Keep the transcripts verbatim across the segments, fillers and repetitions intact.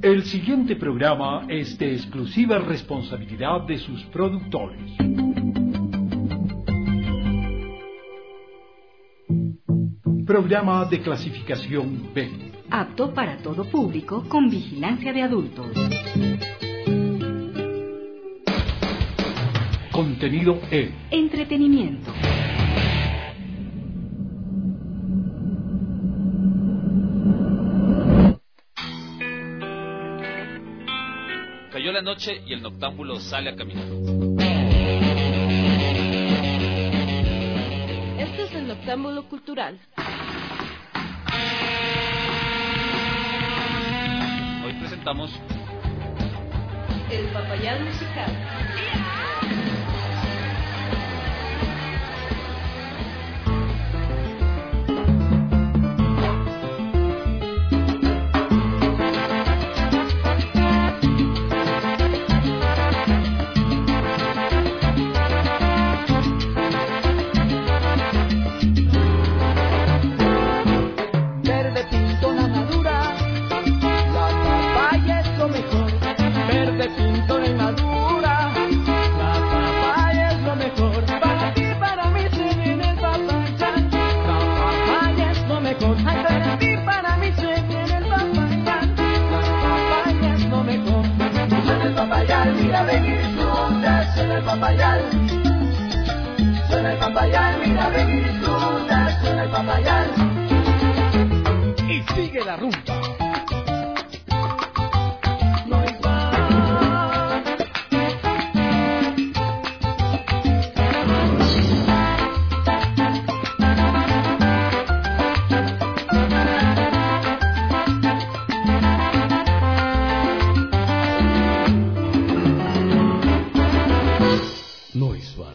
El siguiente programa es de exclusiva responsabilidad de sus productores. Programa de clasificación B. Apto para todo público con vigilancia de adultos. Contenido E. Entretenimiento. Cayó la noche y el noctámbulo sale a caminar. Este es el noctámbulo cultural. Hoy presentamos El Papayal Musical. Suena el papayal, mira, ven y disfruta, suena el papayal. Y sigue la rumba. No igual. Noise One.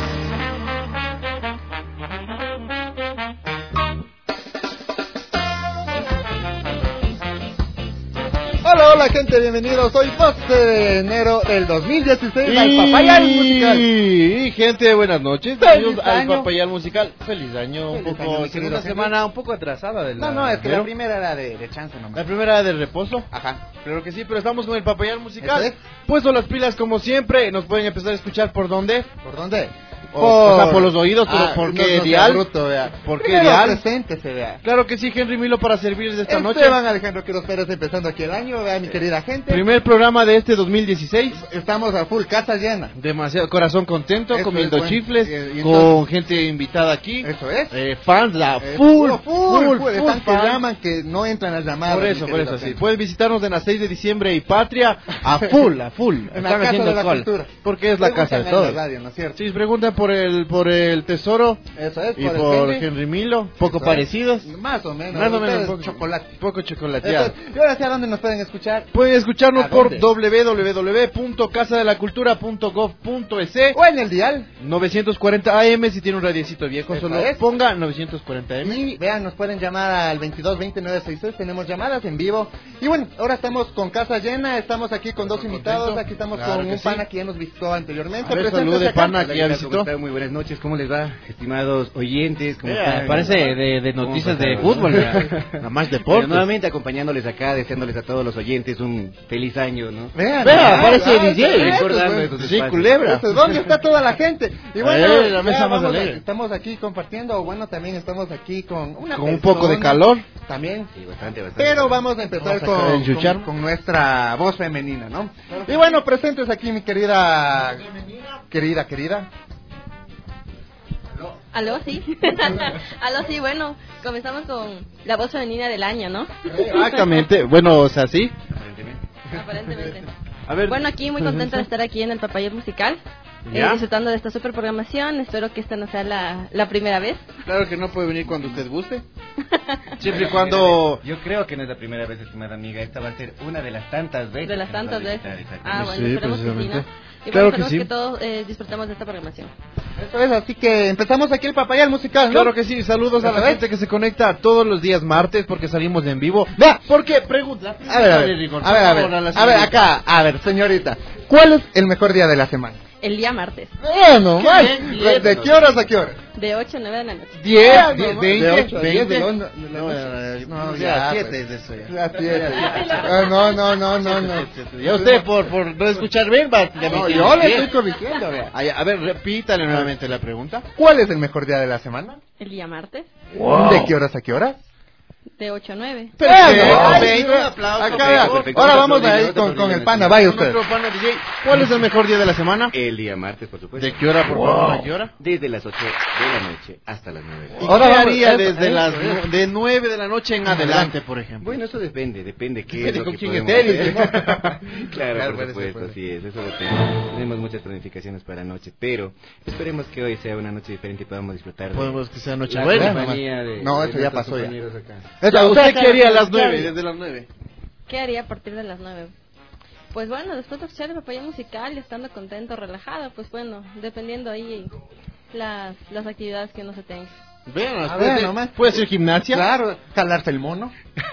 Hola, hola gente, bienvenidos. Hoy doce de enero del dos mil dieciséis al Papayal Musical. Y gente, buenas noches. Feliz Bienvenidos al año. Papayal Musical. Feliz año. Feliz un poco, año, mi querido una Henry. semana un poco atrasada de la. No, no, es que pero- la primera era de, de chance nomás. La primera de reposo. Ajá. Claro que sí, pero estamos con el Papayal Musical. Eso es. Puesto las pilas como siempre. Nos pueden empezar a escuchar por dónde. ¿Por dónde? O, o sea, por los oídos, pero Ah, ¿por no, qué no sea dial? bruto, vea. ¿Por qué Primero dial? preséntese, vea. Claro que sí, Henry Milo para servirles esta noche. Esteban Alejandro Quiroz Pérez empezando aquí el año, vea, mi querida gente. Primer programa de este dos mil dieciséis. Estamos a full, casa llena. Demasiado corazón contento, Eso comiendo es bueno. chifles, Y- y con entonces- gente invitada aquí. Eso es. Eh, fans, la Eh, full, puro full, full, full, están que fans. llaman que no entran las llamadas. Por eso, mi por querida eso, sí. gente. Pueden visitarnos en la seis de diciembre y Patria a full, a full. En la Están Casa haciendo de la cola, Cultura. porque es la casa de Preguntan en todos. la radio, ¿no es cierto? Sí, preguntan por el, por el tesoro Eso es, y por el por Henry. Henry Milo, poco Eso es. parecidos. Más o menos. Más o menos, Ustedes, un poco, chocolate. poco Eso chocolateado. es. Y ahora sí, ¿a dónde nos pueden escuchar? Pueden escucharnos ¿A por dónde? doble u doble u doble u punto casa de la cultura punto gov punto es. O en el dial. novecientos cuarenta A M si tiene un radiecito viejo, Eso solo es. ponga novecientos cuarenta A M. Y vean, nos pueden llamar al veintidós veinte nueve sesenta y seis, tenemos llamadas en vivo. Y bueno, ahora estamos con casa llena, estamos aquí con dos invitados, contento. aquí estamos Claro con que un sí. pana que ya nos visitó anteriormente. A ver, Preséntese salude, acá. pana, que ya Hola, visitó. ¿cómo están? Muy buenas noches, ¿cómo les va? Estimados oyentes, ¿cómo Eh, están? parece de, de ¿Cómo noticias de pasaron? fútbol, ¿verdad? Nada más Bueno, deportes. nuevamente acompañándoles acá, deseándoles a todos los oyentes un feliz año, ¿no? Vean, Vea, vean, parece vean, D J. vean, Recordando vean. esos Sí, espacios. culebra. Eso es, ¿dónde está toda la gente? Y bueno, Eh, la mesa ya más vamos a- alegre. estamos aquí compartiendo, o bueno, también estamos aquí con una Con un poco de persona calor. También. Sí, bastante, bastante. Pero vamos a empezar Vamos a con, enchuchar. con, con nuestra voz femenina, ¿no? Y bueno, presentes aquí mi querida, querida, querida. ¿Aló? Sí. ¿Aló? Sí, bueno, comenzamos con la voz femenina del año, ¿no? Exactamente. Bueno, o sea, sí. Aparentemente. Aparentemente. A ver. Bueno, aquí muy contenta de estar aquí en el Papayal Musical, eh, ¿Ya? disfrutando de esta super programación. Espero que esta no sea la, la primera vez. Claro que no puede venir cuando usted guste. Siempre y cuando... Yo creo que no es la primera vez, estimada amiga. Esta va a ser una de las tantas veces. De las que nos va a tantas visitar, veces. exactamente. Ah, bueno, Sí, esperemos que sí, ¿no? precisamente. Y Claro bueno, que esperemos sí. que todos eh, disfrutemos de esta programación. Eso es, así que empezamos aquí el Papayal Musical, ¿no? Claro que sí, saludos a la ¿Otra vez? gente que se conecta todos los días martes porque salimos en vivo. Vea, Porque pregunta, a ver, a ver, a ver, a ver, a ver, acá, a ver, señorita, ¿cuál es el mejor día de la semana? El día martes. ¡Eh, no más! ¿De, ¿De qué horas a qué hora? De ocho a nueve de la noche. diez, diez, veinte, veinte. No, No, ya, siete es eso ya. ya, siete. Ah, No, no, no, no, no. Ya usted por, por no escuchar bien va. ya No, me yo le entiende. estoy corrigiendo, vea. Ay, A ver, repítale nuevamente la pregunta. ¿Cuál es el mejor día de la semana? El día martes. ¿De qué horas a qué horas? De ocho a nueve. Perfecto. Ay, un aplauso. Acá, Perfecto, perfecto. ahora vamos Otro a ir aplauso, con, otro con el aplauso. pana, vaya usted. Nuestro pana D J, ¿cuál es el mejor día de la semana? El día martes, por supuesto. ¿De qué hora, por favor? ¿A qué hora? Desde las ocho de la noche hasta las nueve. ¿Y Ahora qué vamos- haría eso, desde eso, las eso. nu- de nueve de la noche en adelante, por ejemplo? Bueno, eso depende, depende qué Depende es lo con que quién podemos esté, dice. hacer. Claro, Claro, por puede ser, supuesto, puede así es, eso depende. Tenemos muchas planificaciones para la noche, pero esperemos que hoy sea una noche diferente y podamos disfrutar de Podemos que sea la Nochebuena. compañía de, No, de eso ya nuestros pasó ya. compañeros acá. Ya, Eso, ¿Usted acá- qué haría a las ¿qué nueve? haría? Desde las nueve. ¿Qué haría a partir de las nueve? Pues bueno, después de escuchar el papaya musical y estando contento, relajado, pues bueno, dependiendo ahí las, las actividades que uno se tenga. Vean, A puede, ver, ser, nomás. puede ser gimnasia. Claro, jalarse el mono.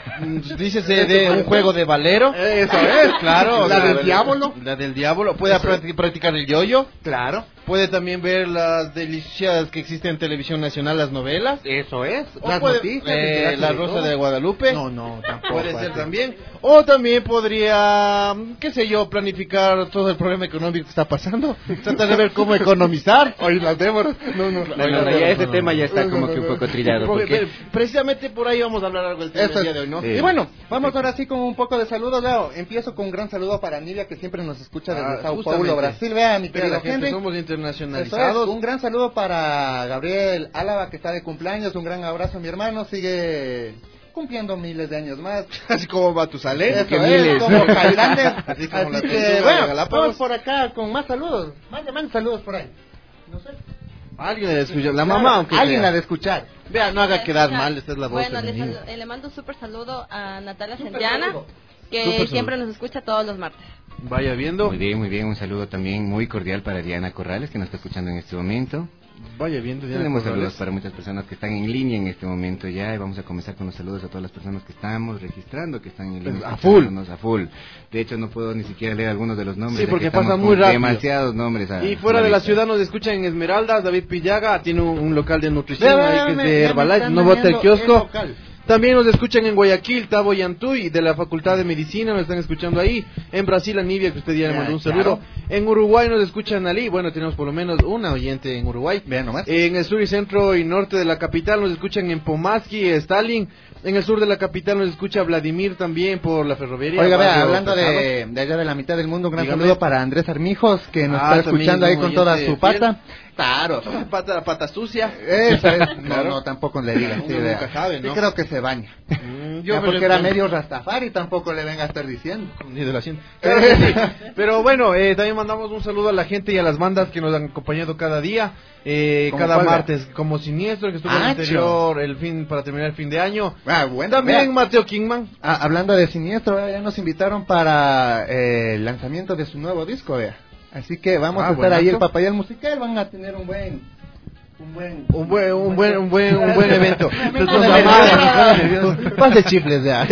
Dícese de un juego de valero. Eso es, Claro. La o sea, del diablo. La del diablo. Puede practi- practicar el yoyo. Claro. Puede también ver las delicias que existen en televisión nacional, las novelas. Eso es. O Las puede- noticias. eh, enterarse La de Rosa todo. de Guadalupe. No, no, tampoco. Puede ser así. también. O también podría, qué sé yo, planificar todo el problema económico que está pasando. Tratar de ver cómo economizar. Oye, las Déboras. No, no. No, no, no, ya ese tema ya está como que un poco trillado. Porque, Porque eh, precisamente por ahí vamos a hablar algo del tema Eso del es. día de hoy, ¿no? Sí. Y bueno, vamos ahora sí con un poco de saludos, Leo. Empiezo con un gran saludo para Nidia, que siempre nos escucha desde Ah, Sao justamente. Paulo, Brasil. Vea, mi Pero querido la gente Henry. somos Eso es. internacionalizados. Un gran saludo para Gabriel Álava, que está de cumpleaños. Un gran abrazo, mi hermano. Sigue cumpliendo miles de años más. Así como Matusalén, Eso que es, miles. como Cairandes. Así como la Así tortuga que, de bueno, Galápagos. vamos por acá con más saludos. Mande, mande saludos por ahí. No sé. Alguien le escucha, la Claro, mamá, aunque alguien sea. la de escuchar. Vea, no haga quedar mal, esta es la voz Bueno, le, femenina. sal- eh, le mando un súper saludo a Natalia Súper Sentiana, saludo. que Súper saludo. siempre nos escucha todos los martes. Vaya viendo, Muy bien, muy bien. Un saludo también muy cordial para Diana Corrales, que nos está escuchando en este momento. vaya viendo. Diana Tenemos Corrales. saludos para muchas personas que están en línea en este momento ya. Y vamos a comenzar con los saludos a todas las personas que estamos registrando, que están en línea. A full. escuchándonos A full. De hecho, no puedo ni siquiera leer algunos de los nombres. Sí, ya porque que estamos pasa con muy rápido. demasiados nombres. a- Y fuera a de la lista. ciudad nos escuchan en Esmeraldas, David Pillaga, tiene un, un local de nutrición Vea, vea, ahí que es me- de ya me Herbalife, están no bota el dañando kiosco. el local. También nos escuchan en Guayaquil, Tabo Yantuy, de la Facultad de Medicina, nos están escuchando ahí. En Brasil, Anivia, que usted ya le Ya, mandó un claro. saludo. En Uruguay nos escuchan Ali, bueno, tenemos por lo menos una oyente en Uruguay. Vean nomás. En el sur y centro y norte de la capital nos escuchan en Pomaski, Stalin. En el sur de la capital nos escucha Vladimir también por la ferroviaria. Oiga, vea, barrio hablando Pesado. de, de allá de la mitad del mundo, un gran Dígame. saludo para Andrés Armijos, que nos Ah, está también escuchando es ahí un con toda oyente su pata. fiel. Claro. Pata, pata sucia. Esa es. No, Claro. no, tampoco le digan. Sí, Uno vea. nunca sabe, ¿no? Sí, creo que se baña. Mm, Ya, me porque lo- era medio rastafari, tampoco le venga a estar diciendo. Ni de la cien. Claro que sí. Pero bueno, eh, también mandamos un saludo a la gente y a las bandas que nos han acompañado cada día, eh, ¿Cómo cada cuál, martes, como Siniestro, que estuvo en el Acho. anterior, el fin, para terminar el fin de año. Ah, bueno, También vea. Mateo Kingman. Ah, hablando de Siniestro, vea, ya nos invitaron para eh, el lanzamiento de su nuevo disco, vea. Así que vamos Ah, a estar ahí buenazo. el Papayal Musical, van a tener un buen... Un buen... Un buen, un buen, un buen, un buen evento. Momento Nos de amamos. nervioso. Pase chifles ya.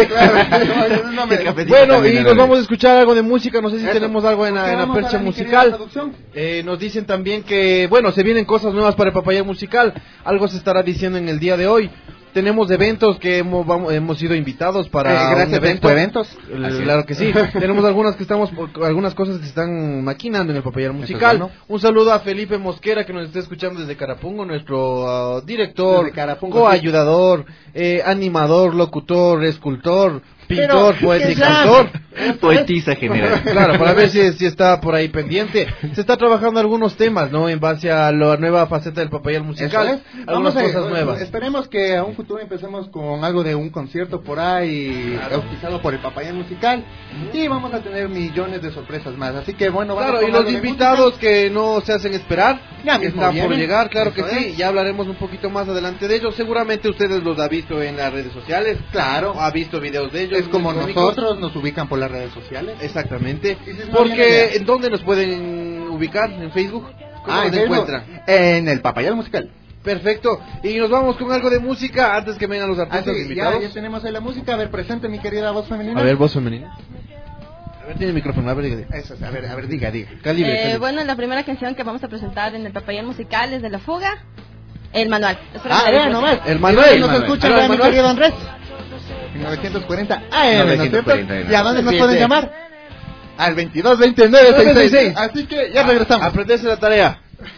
No me- Bueno, y también, nos ¿no? vamos a escuchar algo de música, no sé si Eso. tenemos algo en la, ¿Qué en la vamos a percha dar, mi querida musical. producción? Eh, nos dicen también que, bueno, se vienen cosas nuevas para el Papaya Musical, algo se estará diciendo en el día de hoy. Tenemos eventos que hemos, vamos- hemos sido invitados para Eh, gracias un a evento. Expo Eventos. Eh, Claro que sí. Tenemos algunas que estamos, algunas cosas que se están maquinando en el Papayal Musical. bueno. Un saludo a Felipe Mosquera que nos está escuchando desde Carapungo, nuestro ah, director, Desde Carapungo, coayudador, eh, animador, locutor, escultor, pintor, Pero, poeta y ¿qué ya? cantor. Poetisa general. Claro, para ver si, si está por ahí pendiente. Se está trabajando algunos temas, ¿no? En base a la nueva faceta del Papayal Musical. Eso es. Algunas Vamos a- cosas nuevas. Esperemos que a un futuro empecemos con algo de un concierto por ahí, auspiciado por el Papayal Musical. Y vamos a tener millones de sorpresas más. Así que bueno, vamos Claro, con y los algo de invitados que no se hacen esperar, Ya que mismo están por vienen. llegar, claro que Eso sí. es. Ya hablaremos un poquito más adelante de ellos. Seguramente ustedes los han visto en las redes sociales. Claro. Ha visto videos de ellos. Es como muy cómicos. nosotros nos ubican por las redes sociales. Exactamente. Y si es más bien Porque, idea. ¿en dónde nos pueden ubicar? ¿En Facebook? ¿Cómo Ah, nos en Facebook, encuentran? En el Papayal Musical. Perfecto. Y nos vamos con algo de música antes que vengan los Ah, artistas sí, ya, invitados. ya tenemos ahí la música. A ver, presente mi querida voz femenina. A ver, voz femenina. A ver, tiene el micrófono, a ver, diga. Eso, a ver, a ver, diga, diga. Calibre, Eh, calibre. bueno, la primera canción que vamos a presentar en el Papayón Musical es de La Fuga, El Manual. Espero Ah, que la vean disfruten. nomás. El Manuel. Nos Manuel. escucha Pero ya el mi Manuel. querido Andrés. En novecientos cuarenta A M, ¿no es cierto? novecientos cuarenta. ¿Y a dónde nos Sí, pueden sí. llamar? Al veintidós veintinueve sesenta y seis. Así que ya regresamos. Aprenderse la tarea.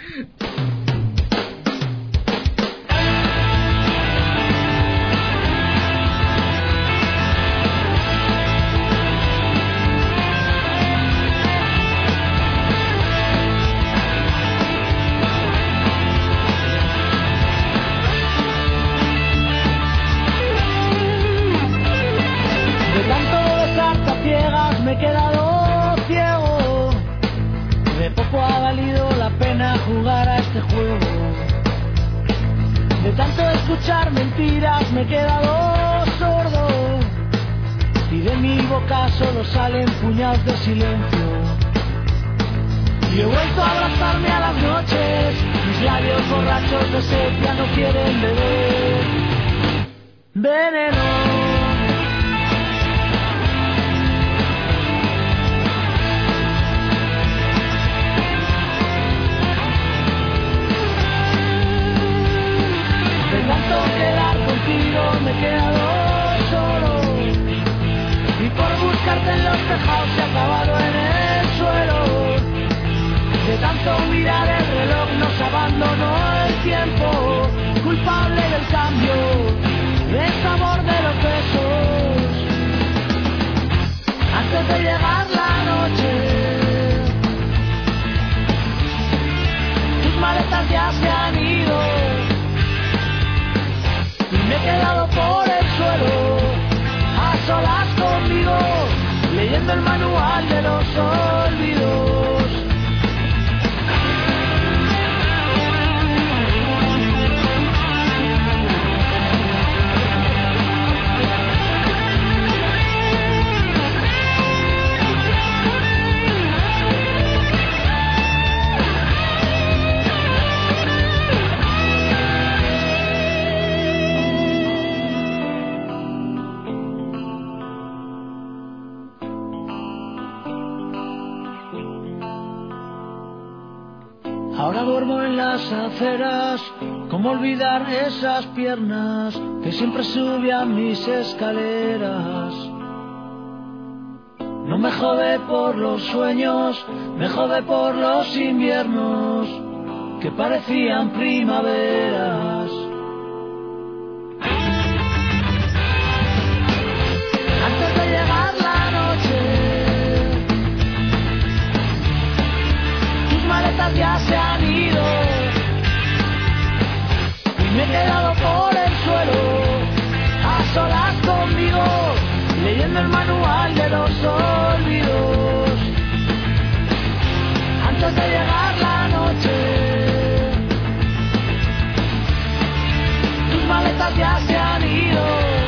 De tanto besar tapiegas me he quedado ciego. De poco ha valido la pena jugar a este juego. De tanto escuchar mentiras me he quedado sordo. Y de mi boca solo salen puñados de silencio. Y he vuelto a abrazarme a las noches. Mis labios borrachos de sepia no quieren beber veneno. De tanto quedar contigo me he quedado solo. Y por buscarte en los tejados he acabado en el suelo. De tanto mirar el reloj nos abandonó el tiempo. Culpable del cambio, del sabor de los besos. Antes de llegar la noche, tus maletas ya se han ido. Y me he quedado por el suelo, a solas conmigo, leyendo el manual de los olvidos. Ahora duermo en las aceras, ¿cómo olvidar esas piernas que siempre subían mis escaleras? No me jode por los sueños, me jode por los inviernos que parecían primaveras. Antes de llegar la noche, tus maletas ya se han ido y me he quedado por el suelo, a solas conmigo, leyendo el manual de los olvidos. Antes de llegar la noche, tus maletas ya se han ido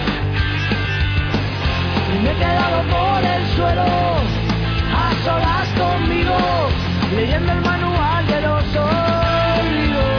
y me he quedado por el suelo, a solas conmigo, leyendo el manual de los olvidos.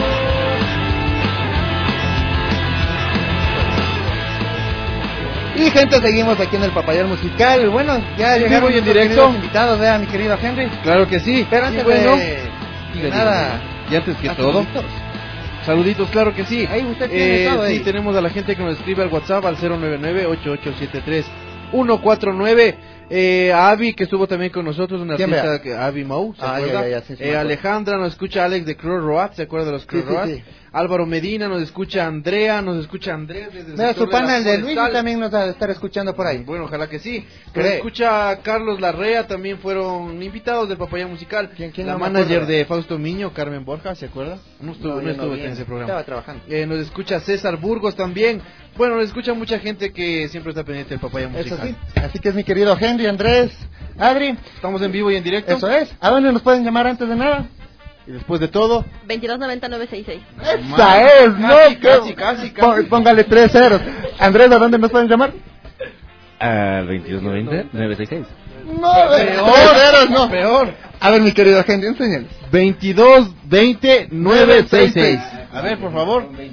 Y gente, seguimos aquí en el Papayón Musical. Bueno, ya En llegaron vivo y en nuestros directo. queridos invitados, vea, mi querido Henry. Claro que sí. Pero antes Y bueno, de, diga, de diga, nada, y antes que a todo, saluditos. saluditos, claro que sí. Ahí usted tiene Eh, todo ahí. sí, tenemos a la gente que nos escribe al WhatsApp al cero nueve nueve ocho ocho siete tres uno cuatro nueve. Eh, a Avi, que estuvo también con nosotros, una ¿Quién, artista vea? que Avi Mau, ¿se Ah, acuerda? ya, ya, ya, sí, sí, Eh, me acuerdo. Alejandra, nos escucha Alex de Cruz Road, ¿se acuerda de los Cruz Sí, sí, Road? sí. Álvaro Medina, nos escucha Andrea, nos escucha Andrés desde el Mira, sector su pana, la el de Luis, Forestal. también nos va a estar escuchando por ahí. Bueno, ojalá que sí. Nos Cree. escucha Carlos Larrea, también fueron invitados del Papayón Musical. ¿Quién- quién la no me manager acuerdo? de Fausto Miño, Carmen Borja, ¿se acuerda? No estuvo, no yo estuvo vi, en ese programa. Estaba trabajando. Eh, nos escucha César Burgos también. Bueno, nos escucha mucha gente que siempre está pendiente del Papayón Eso Musical. sí. Así que es mi querido Henry, Andrés, Adri. Estamos en vivo y en directo. Eso es. ¿A dónde nos pueden llamar antes de nada? Y después de todo, veintidós noventa nueve sesenta y seis. Esa es, ¿no? Casi, ¿Qué? casi, casi, casi. Pó- Póngale tres ceros. Andrés, ¿a dónde nos pueden llamar? Al veintidós noventa nueve sesenta y seis. No, Peor, tres ceros, no. peor. A ver, mi querido Henry, enséñales. veintidós veinte nueve sesenta y seis. A ver, por favor.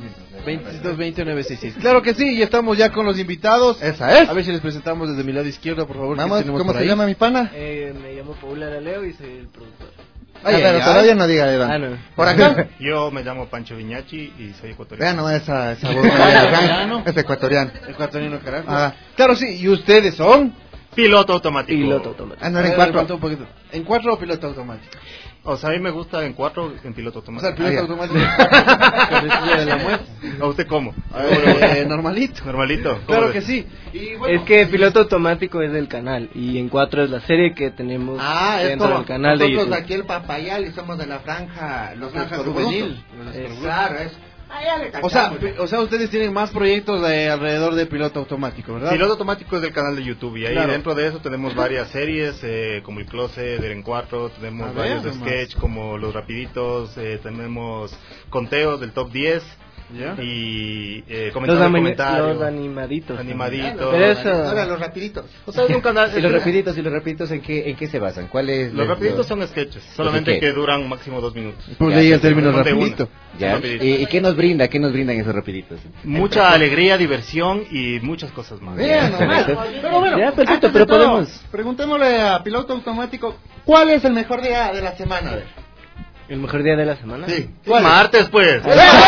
veintidós veinte nueve seis seis. Claro que sí, y estamos ya con los invitados. Esa es. A ver si les presentamos desde mi lado izquierdo, por favor. Vamos, ¿cómo se ahí? llama mi pana? Eh, me llamo Paula Araleo y soy el productor. Ay, ah, pero ay, todavía ay. no diga Evan. Ah, no. ¿Por acá? Yo me llamo Pancho Viñachi y soy ecuatoriano. Vean, no, esa, esa voz no es ecuatoriano. Ecuatoriano, carajo. Ah. Claro, sí, y ustedes son... Piloto automático. Piloto automático. Ah, no, era en cuatro. Un poquito. ¿En cuatro o piloto automático? O sea, a mí me gusta en cuatro, en piloto automático. O sea, el piloto automático. de la muerte. ¿A usted cómo? A ver, eh, normalito. Normalito. Claro que sí. Y bueno, es que piloto automático es del canal y en cuatro es la serie que tenemos ah, dentro del canal de YouTube. Nosotros aquí el Papayal y somos de la franja, los franja juvenil. Claro, es. O sea, o sea, ustedes tienen más proyectos de alrededor de piloto automático, ¿verdad? Piloto automático es del canal de YouTube y ahí claro. dentro de eso tenemos varias series eh, como El Closet, Eren cuatro, tenemos a varios ver, sketch como Los Rapiditos, eh, tenemos conteos del top diez. ¿Ya? Y eh, comentarios, los, comentarios los animaditos animaditos pero eso ahora los rapiditos o sea, es un canal y los rapiditos y los rapiditos en qué en qué se basan cuál es los rapiditos los... son sketches solamente que duran máximo dos minutos pues de ahí el término rapidito ya ¿Y, y qué nos brinda qué nos brindan esos rapiditos? Mucha alegría, diversión y muchas cosas más. Bien, pero bueno ya, perfecto, pero todo, podemos preguntémosle a piloto automático ¿cuál es el mejor día de la semana? A ver. ¿El mejor día de la semana? Sí. Martes, pues.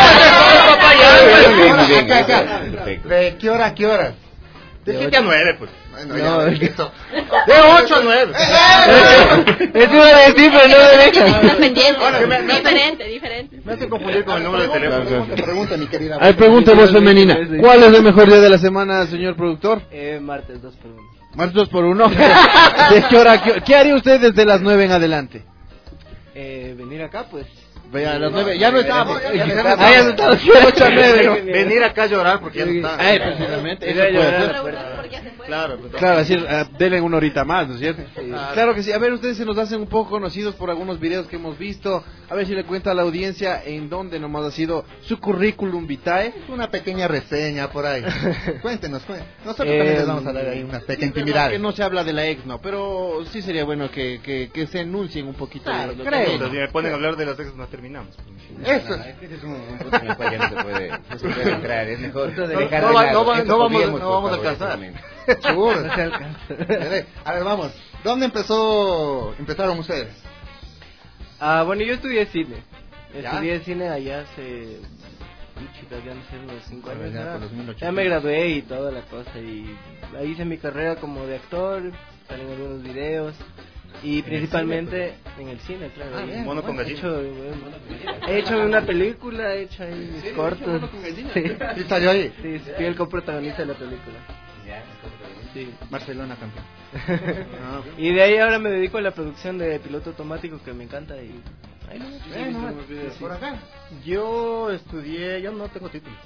¿De qué hora a qué hora? De siete a nueve, pues. Bueno, no, ya, eso. De ocho a nueve. Eso iba a decir, pero no me dejan. Estás pendiente. Diferente, diferente. Me hace confundir con el número de teléfono. Pregunta, mi querida. Hay pregunta voz femenina. ¿Cuál es el mejor día de la semana, señor productor? Eh, martes dos por uno. Martes dos por uno. ¿De qué hora? Qué, ¿Qué haría usted desde las nueve en adelante? Eh, venir acá, pues. Vaya, a las nueve, ya no estamos. Ya no estamos. ocho a nueve. Venir acá a llorar porque ya no está. Ay, precisamente. Eso puede ser. Claro, claro, así, uh, denle una horita más, ¿no es cierto? Sí. Ah, claro que sí. A ver, ustedes se nos hacen un poco conocidos por algunos videos que hemos visto. A ver si le cuenta a la audiencia en dónde nomás ha sido su currículum vitae. Una pequeña reseña por ahí. Cuéntenos, cuéntenos. Nosotros eh, también les vamos a dar ahí unas pequeñas intimidades. Que no se habla de la ex, no, pero sí sería bueno que, que, que se enuncien un poquito. Claro, de creo. Si me ponen a hablar de las ex, no terminamos. Eso. No, este es un, un punto en el cual ya no se puede, no se puede entrar. Es mejor no, dejar no, va, no, va, no vamos, no vamos a alcanzar. Seguro. No se alcanza. A ver, vamos. ¿Dónde empezó empezaron ustedes? Ah, bueno, yo estudié cine. ¿Ya? Estudié cine allá hace... Chicas, ya no sé, unos cinco años. Ya, ya me gradué y toda la cosa. Y ahí hice mi carrera como de actor, salí en algunos videos. Y principalmente en el cine, claro. Ah, bien, mono con gallina. He hecho, bueno, he hecho una película, he hecho ahí mis cortos. Sí. ¿Sí salió ahí? Sí, fui el coprotagonista de la película. Sí, Barcelona campeón. Ah, y de ahí ahora me dedico a la producción de piloto automático que me encanta y ahí no, eh, no, sí, por acá. Yo estudié, yo no tengo título.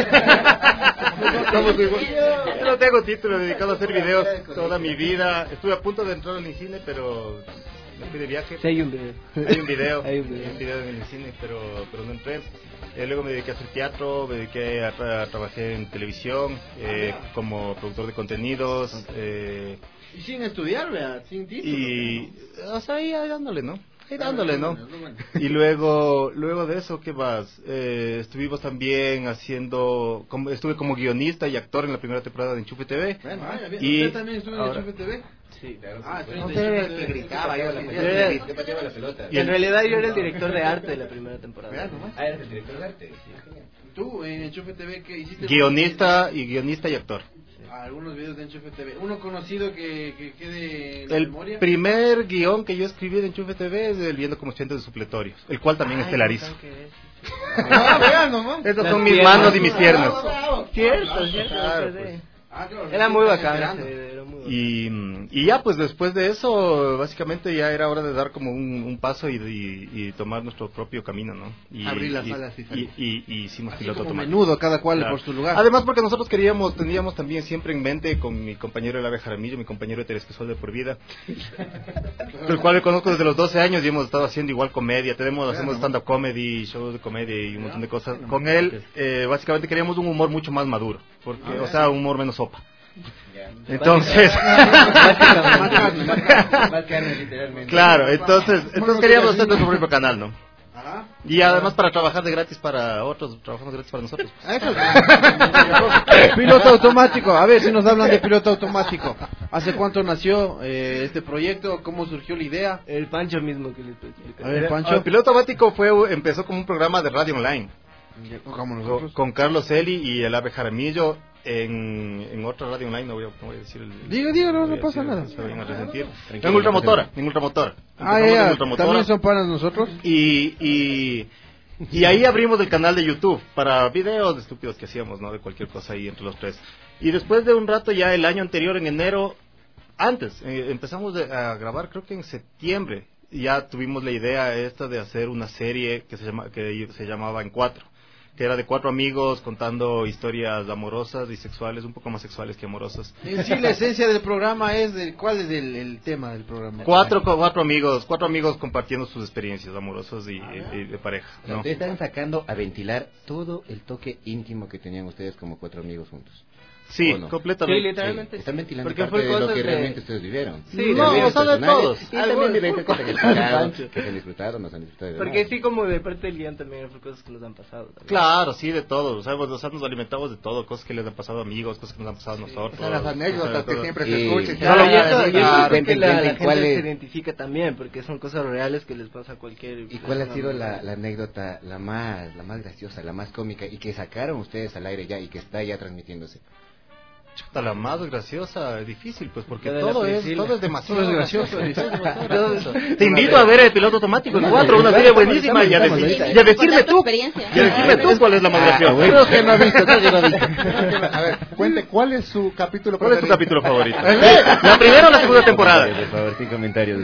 Yo no tengo título, dedicado a hacer videos toda mi vida. Estuve a punto de entrar al cine, pero me fui de viaje. Sí, hay un video. Hay un video, hay un video, hay un video en el cine, pero pero no entré. Eh, luego me dediqué a hacer teatro, me dediqué a, a trabajar en televisión, eh, como productor de contenidos. Eh, y sin estudiar, ¿verdad? Sin título. Y, o sea, ahí dándole, ¿no? Ahí dándole, ¿no? Y luego, luego de eso, ¿qué más? Eh, estuvimos también haciendo, como, estuve como guionista y actor en la primera temporada de Enchufe T V. Bueno, vaya, bien. Y ¿Usted también estuvo en ahora, Enchufe T V? Sí, claro. Ah, no sé, que gritaba yo la pelota. Yo pateaba la pelota. Y en realidad yo era el director de arte de la primera temporada. Ah, eres el director de arte. ¿Tú en Enchufe T V qué hiciste? Guionista y guionista y actor. Algunos videos de Enchufe T V. Uno conocido que, que quede en la el memoria. Primer guión que yo escribí de Enchufe T V es el Viendo como estudiantes de supletorios, el cual también Ay, estelarizo. Ah, vean, no, Esas son mis piernas. manos y mis piernas. Cierto, cierto. Claro, pues. Ah, claro, era muy bacán. Era muy bacán. Y, y ya, pues después de eso, básicamente ya era hora de dar como un, un paso y, y, y tomar nuestro propio camino, ¿no? Y, abrir las y, alas y, y, y, y hicimos así piloto como automático. Menudo, cada cual claro. por su lugar. Además, porque nosotros queríamos, teníamos también siempre en mente con mi compañero Elabe Jaramillo, mi compañero heterosexual de por vida, el cual le conozco desde los doce años y hemos estado haciendo igual comedia. Tenemos, hacemos stand-up comedy, shows de comedia y un montón de cosas. Con él, eh, básicamente queríamos un humor mucho más maduro, porque, o sea, un humor menos sopa. Entonces, claro, entonces, entonces queríamos hacer nuestro propio canal, ¿no? Y además para trabajar de gratis para otros, trabajamos gratis para nosotros. Piloto automático, a ver si nos hablan de piloto automático. ¿Hace cuánto nació eh, este proyecto? ¿Cómo surgió la idea? El Pancho mismo que les puedo explicar. A ver, Pancho. El piloto automático fue empezó como un programa de radio online. Con, con Carlos Eli y el Ave Jaramillo en, en otra radio online, no voy a, no voy a decir el... Diga, diga, no, no pasa nada. Se vayan a resentir. En Ultramotora, en Ultramotora. Ah, ya, Ultramotora. También son panas nosotros. Y, y, y ahí abrimos el canal de YouTube para videos estúpidos que hacíamos, ¿no? De cualquier cosa ahí entre los tres. Y después de un rato, ya el año anterior, en enero, antes, eh, empezamos de, a grabar, creo que en septiembre, ya tuvimos la idea esta de hacer una serie que se, llama, que se llamaba En Cuatro, que era de cuatro amigos contando historias amorosas y sexuales, un poco más sexuales que amorosas. Sí, la esencia del programa es, de, ¿cuál es el, el tema del programa? Cuatro, cuatro amigos, cuatro amigos compartiendo sus experiencias amorosas y, y, y de pareja, ¿no? Ustedes están sacando a ventilar todo el toque íntimo que tenían ustedes como cuatro amigos juntos. Sí, no? completamente. Sí, literalmente. Sí. Están ventilando porque parte de lo que de... realmente ustedes vivieron. Sí, no, o sea, de todos. Y también vivencias que se han disfrutado, que se han disfrutado, nos han disfrutado de porque sí, como de parte del guión también fue cosas que nos han pasado. También. Claro, sí, de todo. O sea, o sea, nos alimentamos de todo, cosas que les han pasado a amigos, cosas que nos han pasado a nosotros. O sea, las anécdotas o sea, que siempre se y... escuchan. Claro, y eso, y eso cuenten, que la, cuenten, la gente ¿cuál se es? identifica también, porque son cosas reales que les pasa a cualquier... ¿Y cuál ha sido la, la anécdota la más, la más graciosa, la más cómica y que sacaron ustedes al aire ya y que está ya transmitiéndose? Chuta, la más graciosa, difícil, pues, porque Cada todo es, piscina. todo es demasiado Todo es gracioso. gracioso. Te invito a ver el piloto automático en cuatro, una serie buenísima, y a, decir, y a decirme tú, y a decirme tú cuál es la más graciosa. Creo que no he visto, creo que no he visto. A ver, cuente, ¿cuál es su capítulo ¿Cuál es tu preferido? capítulo favorito? ¿La primera o la segunda temporada? Por favor, sin comentarios.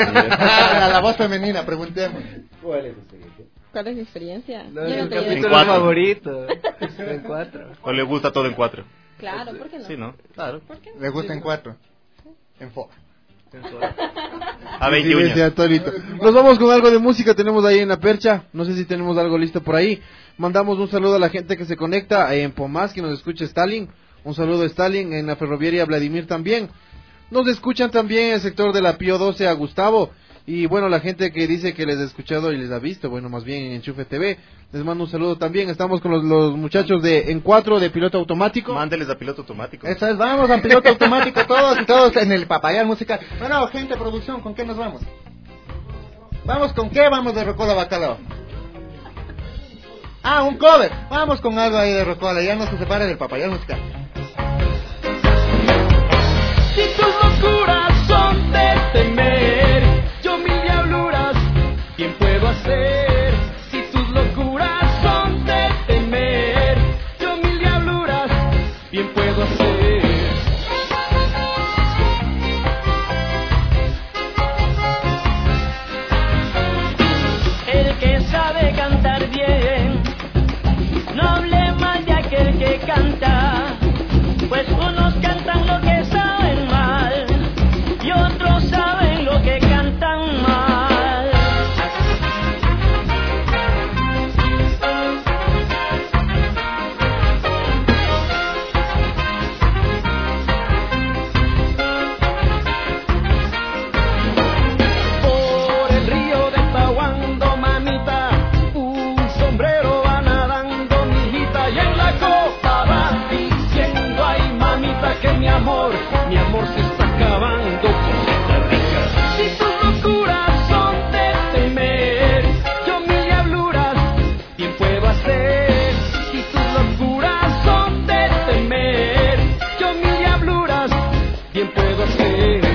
Ah, la voz femenina, preguntemos. ¿Cuál es tu serie? ¿Cuál es mi experiencia? No, Yo es no el tenía- capítulo cuatro. favorito. En cuatro. ¿O le gusta todo en cuatro? Claro, ¿por qué no? Sí, ¿no? Claro. ¿Por qué no? Le gusta en cuatro. En foca. A veinte uñas. Sí, todo listo. Nos vamos con algo de música, tenemos ahí en la percha, no sé si tenemos algo listo por ahí. Mandamos un saludo a la gente que se conecta en Pomás, que nos escucha Stalin. Un saludo a Stalin, en la ferroviaria Vladimir también. Nos escuchan también en el sector de la Pío doce a Gustavo. Y bueno, la gente que dice que les ha escuchado y les ha visto, bueno, más bien en Enchufe T V, les mando un saludo también. Estamos con los, los muchachos de En Cuatro, de Piloto Automático. Mándeles a piloto automático. Eso es, vamos a piloto automático todos y todos en el Papayal musical. Bueno, gente, producción, ¿con qué nos vamos? ¿Vamos con qué? Vamos de Rocola Bacalao. Ah, un cover. Vamos con algo ahí de Rocola, ya no se separe del Papayal musical. Si tus locuras son de temer, yo mil diabluras bien puedo hacer. Si tus locuras son de temer, yo mil diabluras bien puedo hacer. El que sabe cantar bien, no hable mal de aquel que canta, pues unos cantan lo que saben mal y otros saben lo que cantan mal. Por el río de Pahuando, mamita, un sombrero va nadando, mijita, y en la copa va diciendo, ay mamita, que mi amor, mi amor se está acabando, cosita rica. Si tus locuras son de temer, yo mil diabluras bien puedo hacer. Si tus locuras son de temer, yo mil diabluras bien puedo hacer.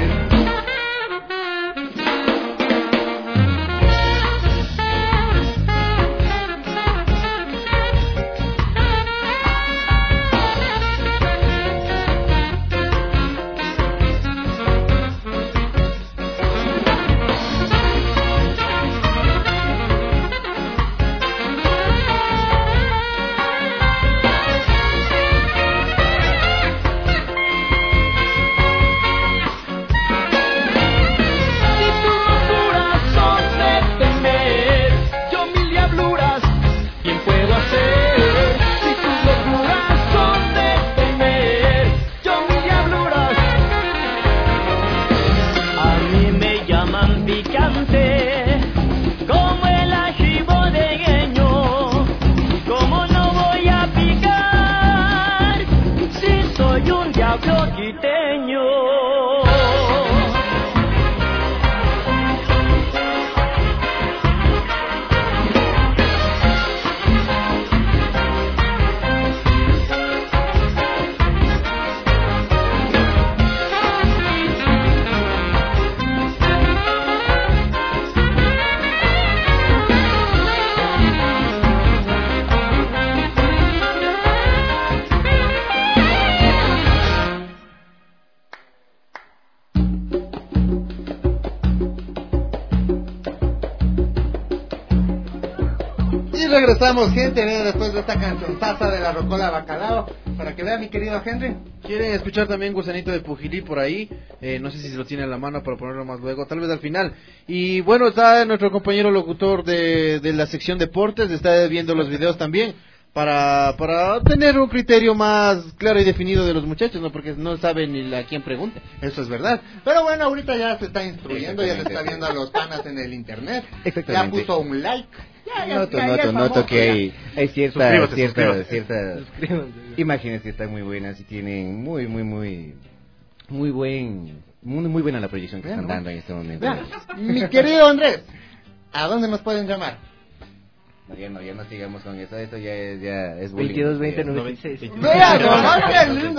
regresamos, gente, ¿eh? Después de esta canción taza de la Rocola Bacalao. Para que vea mi querido Henry. ¿Quieren escuchar también Gusanito de Pujilí por ahí? Eh, no sé si se lo tiene en la mano para ponerlo más luego, tal vez al final. Y bueno, está nuestro compañero locutor de, de la sección deportes, está viendo los videos también. Para, para tener un criterio más claro y definido de los muchachos, ¿no? Porque no saben ni a quién pregunte. Eso es verdad. Pero bueno, ahorita ya se está instruyendo, ya se está viendo a los panas en el internet. Ya puso un like. Ya, ya, noto, ya, noto, ya noto que hay, hay cierta, Suscríbete, cierta, suscríbete. cierta imágenes que están muy buenas y tienen muy, muy, muy, muy buen, muy, muy buena la proyección que están dando en este momento. Ya. Mi querido Andrés, ¿a dónde nos pueden llamar? No, ya no, ya no sigamos con eso, esto ya es, ya es bullying. veintidós veinte noventa y seis. Vea, no, qué lindo.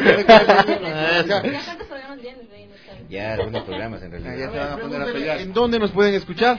Ya, algunos programas en realidad. Ya se van a poner a pelear. ¿En dónde nos pueden escuchar?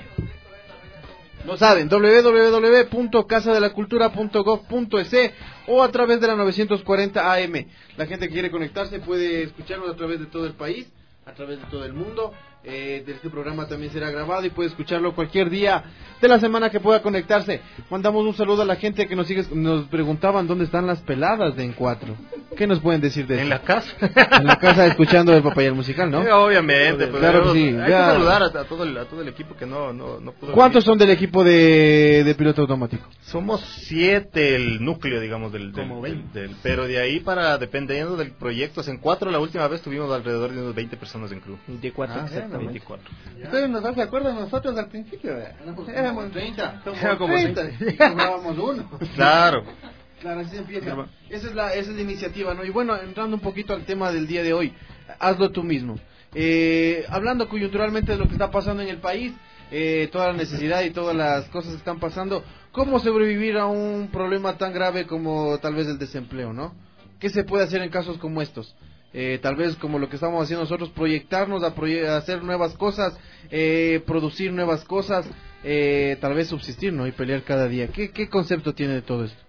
No saben, doble u doble u doble u punto casa de la cultura punto gov punto es o a través de la novecientos cuarenta A M. La gente que quiere conectarse puede escucharnos a través de todo el país, a través de todo el mundo. Eh, de este programa también será grabado y puede escucharlo cualquier día de la semana que pueda conectarse. Mandamos un saludo a la gente que nos sigue, nos preguntaban dónde están las peladas de En Cuatro. ¿Qué nos pueden decir de eso? En la casa. En la casa escuchando el Papayal Musical, ¿no? Sí, obviamente, pues, claro que sí. Hay Ya. que saludar a, a todo el, a todo el equipo que no, no, no pudo ¿Cuántos venir. son del equipo de, de piloto automático? Somos siete el núcleo, digamos, del, del, Como del, del- pero de ahí para, dependiendo del proyecto, en cuatro la última vez tuvimos alrededor de unos veinte personas en crew. veinticuatro Ah, exactamente. veinticuatro. Ustedes nos dan de acuerdo a nosotros al principio. ¿verdad? Éramos treinta. Somos Como treinta. Y cobrábamos uno. Claro. Claro, así empieza. Esa es la, esa es la iniciativa, ¿no? Y bueno, entrando un poquito al tema del día de hoy, hazlo tú mismo. Eh, hablando coyunturalmente de lo que está pasando en el país, eh, toda la necesidad y todas las cosas que están pasando, ¿cómo sobrevivir a un problema tan grave como tal vez el desempleo, ¿no? ¿Qué se puede hacer en casos como estos? Eh, tal vez como lo que estamos haciendo nosotros, proyectarnos a, proye- a hacer nuevas cosas, eh, producir nuevas cosas, eh, tal vez subsistir, ¿no? Y pelear cada día. ¿Qué, qué concepto tiene de todo esto?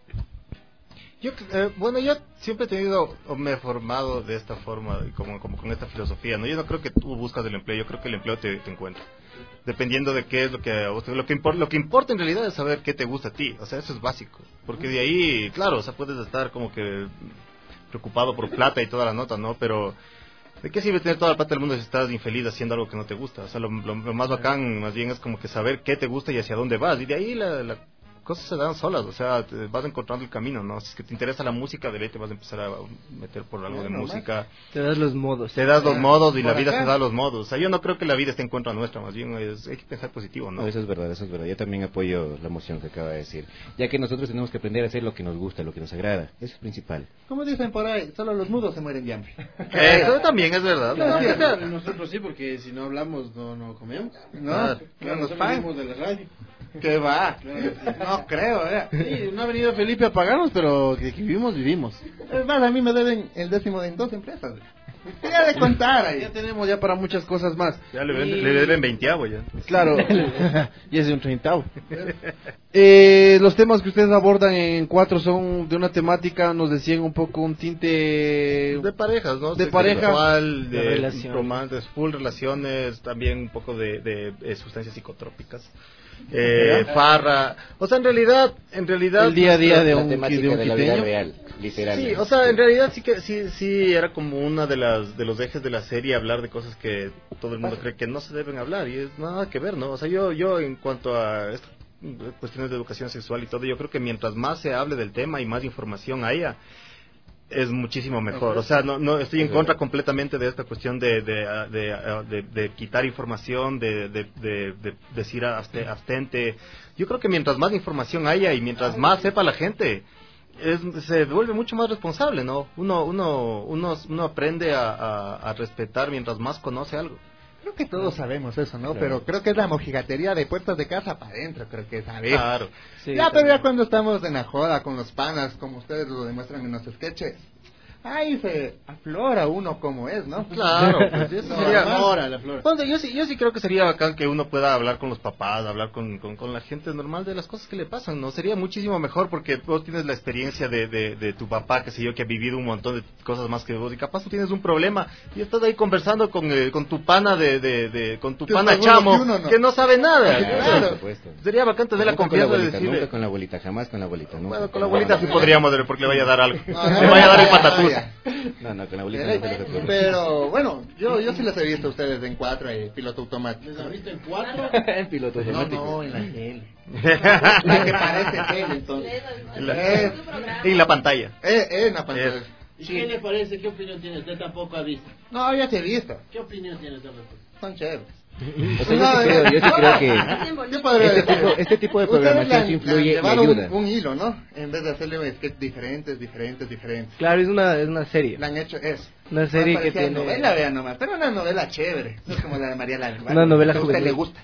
Yo, eh, bueno, yo siempre he tenido, o me he formado de esta forma, como, como con esta filosofía, ¿no? Yo no creo que tú buscas el empleo, yo creo que el empleo te, te encuentra. Dependiendo de qué es lo que a vos te- lo que importa, lo que importa en realidad es saber qué te gusta a ti, o sea, eso es básico. Porque de ahí, claro, o sea, puedes estar como que preocupado por plata y toda la nota, ¿no? Pero ¿de qué sirve tener toda la plata del mundo si estás infeliz haciendo algo que no te gusta? O sea, lo, lo- lo más bacán más bien es como que saber qué te gusta y hacia dónde vas. Y de ahí la, la cosas se dan solas, o sea, te vas encontrando el camino, ¿no? Si es que te interesa la música, de ley te vas a empezar a meter por algo de Bueno, música. Te das los modos. Te das los modos y la Por vida acá. te da los modos. O sea, yo no creo que la vida esté en contra nuestra, más bien es, hay que pensar positivo, ¿no? No, eso es verdad, eso es verdad. Yo también apoyo la moción que acaba de decir. Ya que nosotros tenemos que aprender a hacer lo que nos gusta, lo que nos agrada. Eso es principal. Como dicen por ahí, solo los mudos se mueren de hambre. Eso también es verdad. No, ¿no? o sea, nosotros sí, porque si no hablamos, no, no comemos. No, Claro. Claro, los nosotros pan. vivimos de la radio. ¿Qué va? Claro que sí. No creo, ¿eh? Sí, no ha venido Felipe a pagarnos, pero que, que vivimos, vivimos. Es más, a mí me deben el décimo en dos empresas. ¿Qué ya de contar ahí? Ya tenemos ya para muchas cosas más. Ya le, Y- venden- le deben veinteavo ya. Claro, y es de un treintavo. Eh, los temas que ustedes abordan en cuatro son de una temática, nos decían un poco un tinte De parejas, ¿no? De pareja. Sexual, De de, relaciones. romances, full relaciones, también un poco de, de, eh, sustancias psicotrópicas. Eh, farra. O sea, en realidad, en realidad... el día a día de La un, temática de un de la vida quiteño. real, literalmente. Sí, o sea, en realidad sí que sí sí era como una de las de los ejes de la serie hablar de cosas que todo el mundo cree que no se deben hablar y es nada que ver, ¿no? O sea, yo yo en cuanto a esto, cuestiones de educación sexual y todo, yo creo que mientras más se hable del tema y más información haya, es muchísimo mejor. O sea, no no estoy en contra completamente de esta cuestión de de, de, de, de quitar información, de, de, de, de decir abste- abstente. Yo creo que mientras más información haya y mientras más sepa la gente, es, se vuelve mucho más responsable, ¿no? Uno uno uno, uno aprende a, a, a respetar mientras más conoce algo. Creo que todos sabemos eso, ¿no? Claro. Pero creo que es la mojigatería de puertas de casa para adentro, creo que sabemos. Claro. Sí, ya, pero también. ya cuando estamos en la joda con los panas, como ustedes lo demuestran en los sketches, ahí se aflora uno como es, ¿no? Claro, pues eso No, sería... la flora, la flora. Bueno, yo sí, yo sí creo que sería bacán que uno pueda hablar con los papás, hablar con, con, con la gente normal de las cosas que le pasan, ¿no? Sería muchísimo mejor porque vos tienes la experiencia de, de, de tu papá, que sé yo, que ha vivido un montón de cosas más que vos, y capaz tú tienes un problema y estás ahí conversando con, eh, con tu pana de, de, de con tu pana chamo, que, uno no. que no sabe nada. Claro. Sería bacán tener la confianza con la de abuelita, decirle... Nunca con la abuelita, jamás con la abuelita. Nunca. Bueno, con la abuelita sí podríamos, porque le vaya a dar algo. No, no, le vaya a dar el patatús. No, no, con la abuelita no se les ocurre. Pero bueno, yo yo sí les he visto a ustedes en cuatro y piloto automático. ¿Les has visto en cuatro? En piloto automático. No, no, en la tele. La que parece tele, entonces. En la, en la pantalla. Eh, eh, en la pantalla. Eh. ¿Y sí. qué le parece? ¿Qué opinión tiene? Usted tampoco ha visto. No, ya te he visto. ¿Qué opinión tiene usted? Son chéveres. O sea, yo, sí creo, yo sí creo que este tipo, este tipo de programación sí influye y ayuda. Un, un hilo, ¿no? En vez de hacerle sketches diferentes, diferentes, diferentes. Claro, es una, es una serie. La han hecho eso. Una serie que tiene... novela, vean nomás, pero una novela chévere. No es como la de María la del Barrio. Una novela juvenil. A usted le gusta.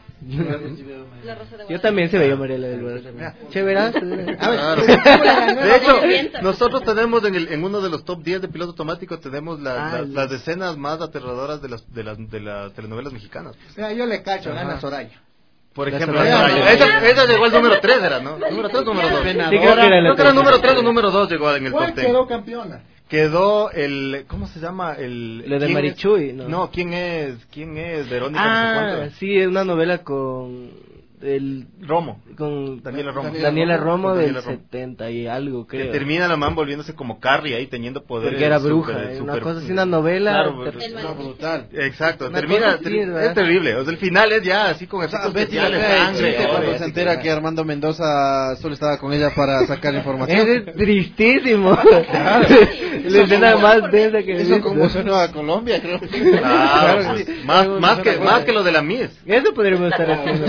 Yo también se veía María la del Barrio. Chéverazo. Claro. De hecho, nosotros tenemos en, el, en uno de los top diez de piloto automático, tenemos la, ah, la, las escenas más aterradoras de las, de las, de las telenovelas mexicanas. Mira, yo le cacho, Ana Soraya. Por ejemplo, esa, esa, esa llegó al número tres, era, ¿no? Número tres o número dos. Sí, creo que era, creo que era número tres o número dos llegó en el top diez. quedó campeona? Quedó el, ¿cómo se llama? El, Lo de Marichuy, ¿no? No, ¿quién es? ¿Quién es? Verónica. Ah, no sé sí, es una novela con el Romo. Con Daniela Romo. Daniela Romo con del Daniela Romo. setenta y algo, creo. Que termina la man volviéndose como Carrie ahí, teniendo poderes. Porque era bruja, super, eh, super, una cosa así, una novela. Claro, ter- no, brutal. Exacto, Una termina, así, ter- es terrible. O sea, el final es ya así con efectos especiales, sangre. Cuando se entera que Armando Mendoza solo estaba con ella para sacar información. Es tristísimo. Claro. La escena más densa que eso conmocionó a Colombia, creo. Claro, claro, sí. más, más, que, más que lo de la Mies. Eso podríamos estar haciendo.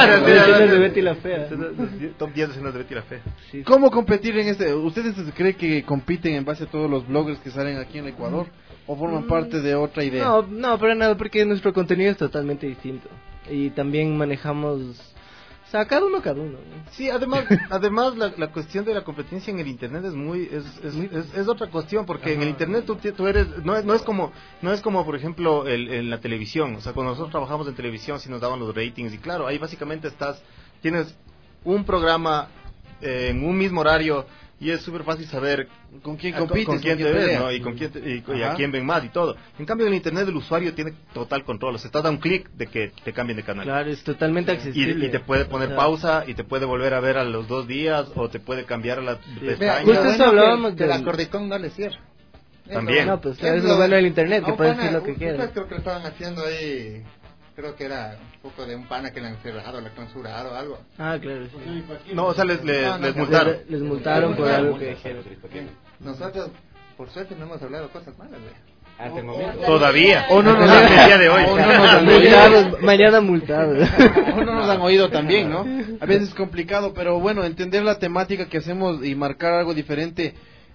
De Betty la Fea. Top diez escenas de Betty la Fea. Sí. ¿Cómo competir en este? ¿Ustedes creen que compiten en base a todos los bloggers que salen aquí en Ecuador? ¿O forman mm. parte de otra idea? No, no, para nada, porque nuestro contenido es totalmente distinto. Y también manejamos... O sea, cada uno, cada uno. ¿no? Sí, además, además la, la cuestión de la competencia en el internet es muy, es, es, es, es otra cuestión, porque Ajá. en el internet tú, tú eres, no es, no es como, no es como por ejemplo el, en la televisión. O sea, cuando nosotros trabajamos en televisión sí nos daban los ratings y claro, ahí básicamente estás, tienes un programa eh, en un mismo horario. Y es súper fácil saber con quién compites, con, con quién te ves, ¿no? Y con quién te, y, y a quién ven más y todo. En cambio en el internet el usuario tiene total control, o sea, está a un clic de que te cambien de canal. Claro, es totalmente accesible. Y, y te puede poner claro. pausa y te puede volver a ver a los dos días o te puede cambiar a la pestaña. Justo eso hablábamos de la Cordicón no le cierra. También. No, pues es lo bueno del internet, que puedes decir lo que quieras. Creo que lo estaban haciendo ahí. Creo que era un poco de un pana que le han cerrado, le han censurado o algo. Ah, claro, sí. No, o sea, les, les, no, no, les multaron. Les, les multaron por algo que dijeron. Nosotros, por suerte, no hemos hablado cosas malas, güey. Hasta el momento. Todavía. O no nos han el día de hoy. O no nos han multado, mañana multados. O no nos han oído también, ¿no? A veces es complicado, pero bueno, entender la temática que hacemos y marcar algo diferente,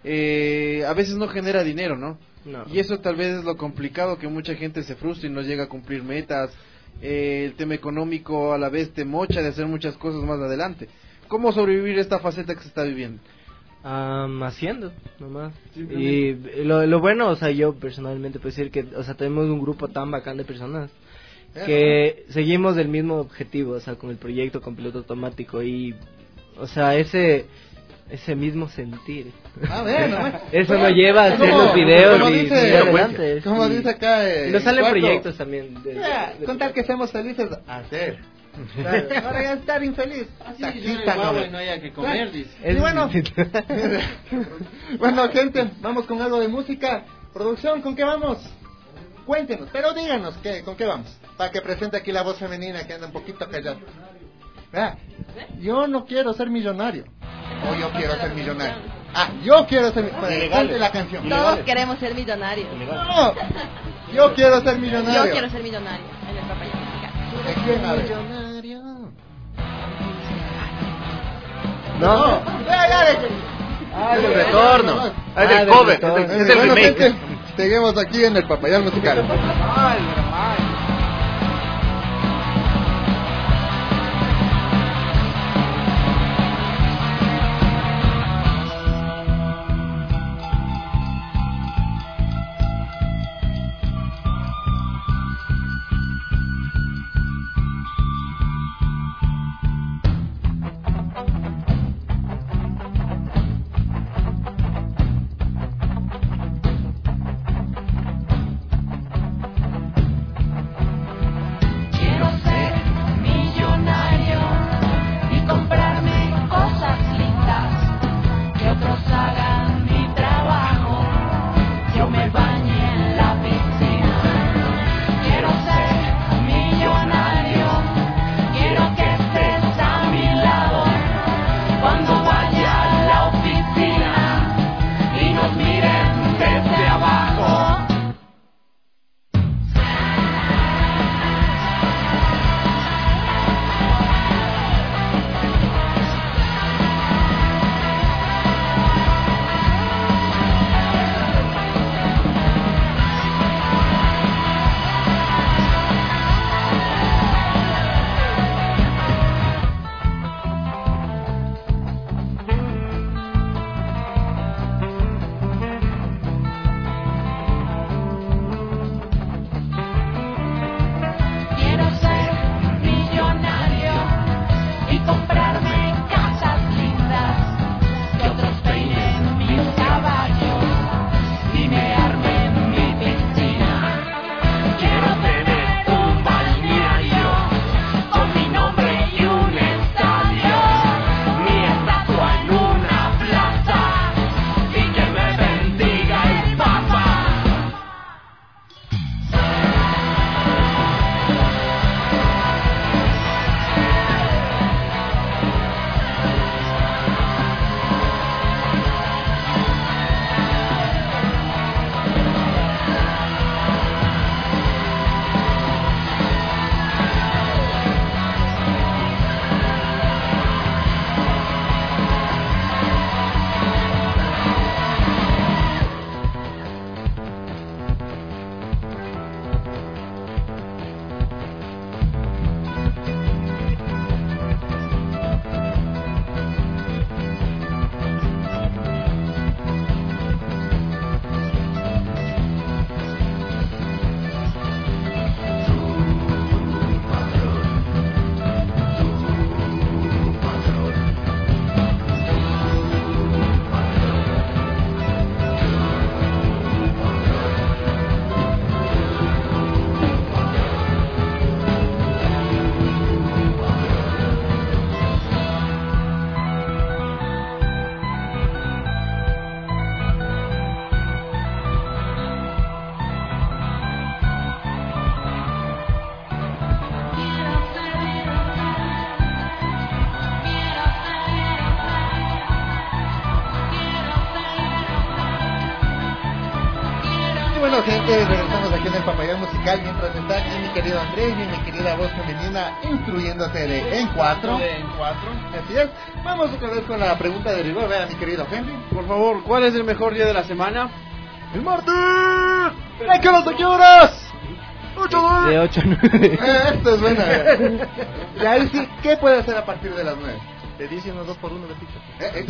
eh, a veces no genera dinero, ¿no? No. Y eso tal vez es lo complicado, que mucha gente se frustra y no llega a cumplir metas. Eh, el tema económico a la vez te mocha de hacer muchas cosas más adelante. ¿Cómo sobrevivir esta faceta que se está viviendo? Um, haciendo, nomás. Y lo, lo bueno, o sea, yo personalmente puedo decir que, o sea, tenemos un grupo tan bacán de personas que seguimos el mismo objetivo, o sea, con el proyecto, con piloto automático y, o sea, ese... ese mismo sentir. Ah, bueno, eso nos lleva a hacer los videos y dice, seguir adelante. Como dice acá. Eh, y nos salen cuarto. Proyectos también. De, yeah, de, contar que seamos felices, hacer. Claro. Ahora ya estar infeliz. Así taxista, no, no, no haya que comer, dice. Y bueno, bueno, gente, vamos con algo de música. Producción, ¿con qué vamos? Cuéntenos, pero díganos, ¿qué, ¿con qué vamos? Para que presente aquí la voz femenina que anda un poquito callada. Ah, yo no quiero ser millonario. O yo quiero ser millonario. Ah, yo quiero ser millonario. Cante la canción. Todos queremos ser millonarios. No, yo quiero ser millonario. Yo quiero ser millonario en el papel musical. ¿De quién habla? Millonario. No. no. Ah, es el retorno. Ah, es el cover. Es el remake. Seguimos aquí en el Papayal Musical. que regresamos aquí en el Papayal Musical mientras está aquí mi querido Andrés y mi querida voz femenina instruyéndose de en cuatro. De en cuatro. Así es. Vamos otra vez con la pregunta de rigor, vea mi querido Henry. Por favor, ¿cuál es el mejor día de la semana? ¡El martes! ¡Hay que las de qué horas! ocho De ocho a nueve. Eh, esto es buena. Y ahí sí, ¿qué puede hacer a partir de las nueve? Te dicen los dos por uno de pizza. Eh,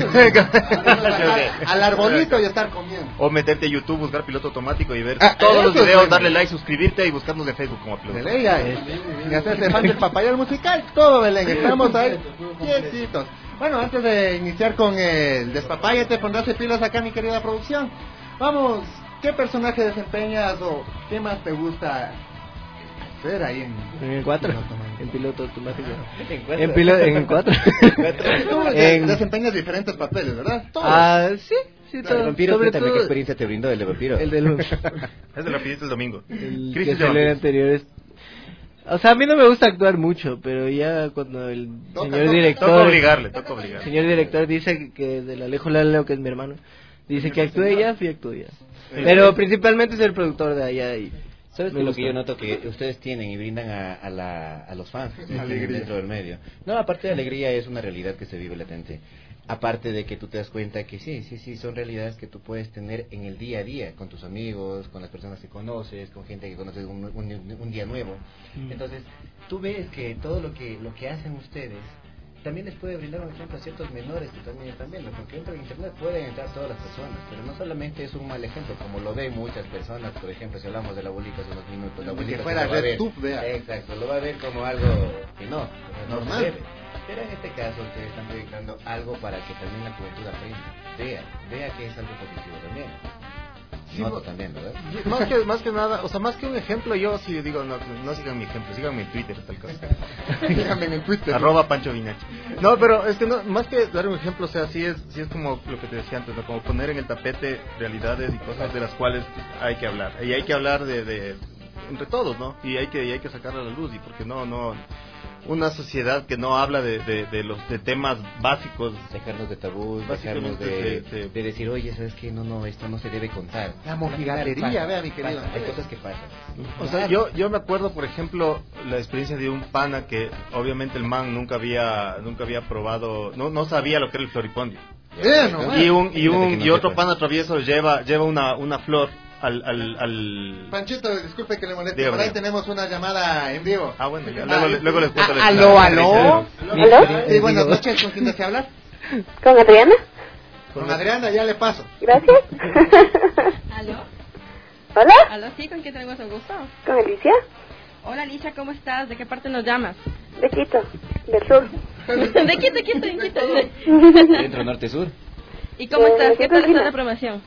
al, al arbolito y estar comiendo. O meterte a YouTube, buscar piloto automático y ver ah, todos los videos, es darle like, suscribirte y buscarnos de Facebook como piloto. De ley, y hacerse fan del Papayal Musical, todo Belén, estamos ahí quietitos. Bueno, antes de iniciar con el despapáyate, pondrás pilas acá mi querida producción. Vamos, ¿qué personaje desempeñas o qué más te gusta hacer ahí en, en el cuatro? En piloto automático. En, en piloto en cuatro. Tú en... desempeñas diferentes papeles, ¿verdad? Todos. Ah, sí, sí, todo. El vampiro, sobre cuéntame todo... qué experiencia te brindó el de vampiro. El del es de rapidito el domingo. El que salió el anterior es... O sea, a mí no me gusta actuar mucho, pero ya cuando el toca, señor toca, director... Toca obligarle, toca obligarle. Señor director dice que del Alejo Laleo, que es mi hermano, dice que actúe ya, fui actúe ya. Pero principalmente es el productor de allá y... ¿Sabes qué? Lo que yo noto que ustedes tienen y brindan a, a, la, a los fans dentro del medio? No, aparte de alegría es una realidad que se vive latente. Aparte de que tú te das cuenta que sí, sí, sí, son realidades que tú puedes tener en el día a día, con tus amigos, con las personas que conoces, con gente que conoces un, un, un día nuevo. Entonces, tú ves que todo lo que, lo que hacen ustedes también les puede brindar un ejemplo a ciertos menores que también están viendo, porque dentro de internet pueden entrar todas las personas, pero no solamente es un mal ejemplo, como lo ven muchas personas. Por ejemplo, si hablamos de la abuelita hace unos minutos, la abuelita que fuera lo va a ver, YouTube, vea. exacto, lo va a ver como algo que no, no normal. se debe. Pero en este caso ustedes están proyectando algo para que también la juventud aprenda, vea, vea que es algo positivo también. Sí, no, también, ¿verdad? Más que, más que nada, o sea, más que un ejemplo, yo sí digo, no, no sigan mi ejemplo, síganme en Twitter, tal cosa. Síganme en Twitter. Arroba Pancho Vinachi. No, pero es que no, más que dar un ejemplo, o sea, sí es, sí es como lo que te decía antes, ¿no? Como poner en el tapete realidades y cosas de las cuales hay que hablar. Y hay que hablar de, de entre todos, ¿no? Y hay que, y hay que sacarla a la luz, y porque no, no... una sociedad que no habla de, de, de los de temas básicos, dejarnos de tabús, dejarnos de, de, de decir, oye, sabes que no, no, esto no se debe contar. La mojigatería, vea mi querido. Hay cosas que pasan. O sea, yo yo me acuerdo, por ejemplo, la experiencia de un pana que obviamente el man nunca había nunca había probado, no no sabía lo que era el floripondio. Yeah, no, y un y un no y otro pana travieso lleva lleva una una flor Al, al, al... Panchito, disculpe que le moleste, por ahí tenemos una llamada en vivo. Ah, bueno, ya, luego, ah, luego les cuento. Ah, aló, aló. ¿Aló? Sí, buenas noches, ¿con quién desea hablar? ¿Con Adriana? Con Adriana, ya le paso. Gracias. ¿Aló? ¿Hola? ¿Aló, sí? ¿Con quién tenemos el gusto? ¿Con Alicia? Hola, Alicia, ¿cómo estás? ¿De qué parte nos llamas? De Quito, del sur. ¿De Quito, Quito, de Quito? Dentro, norte-sur. ¿Y cómo eh, estás? ¿Qué tal está la promoción?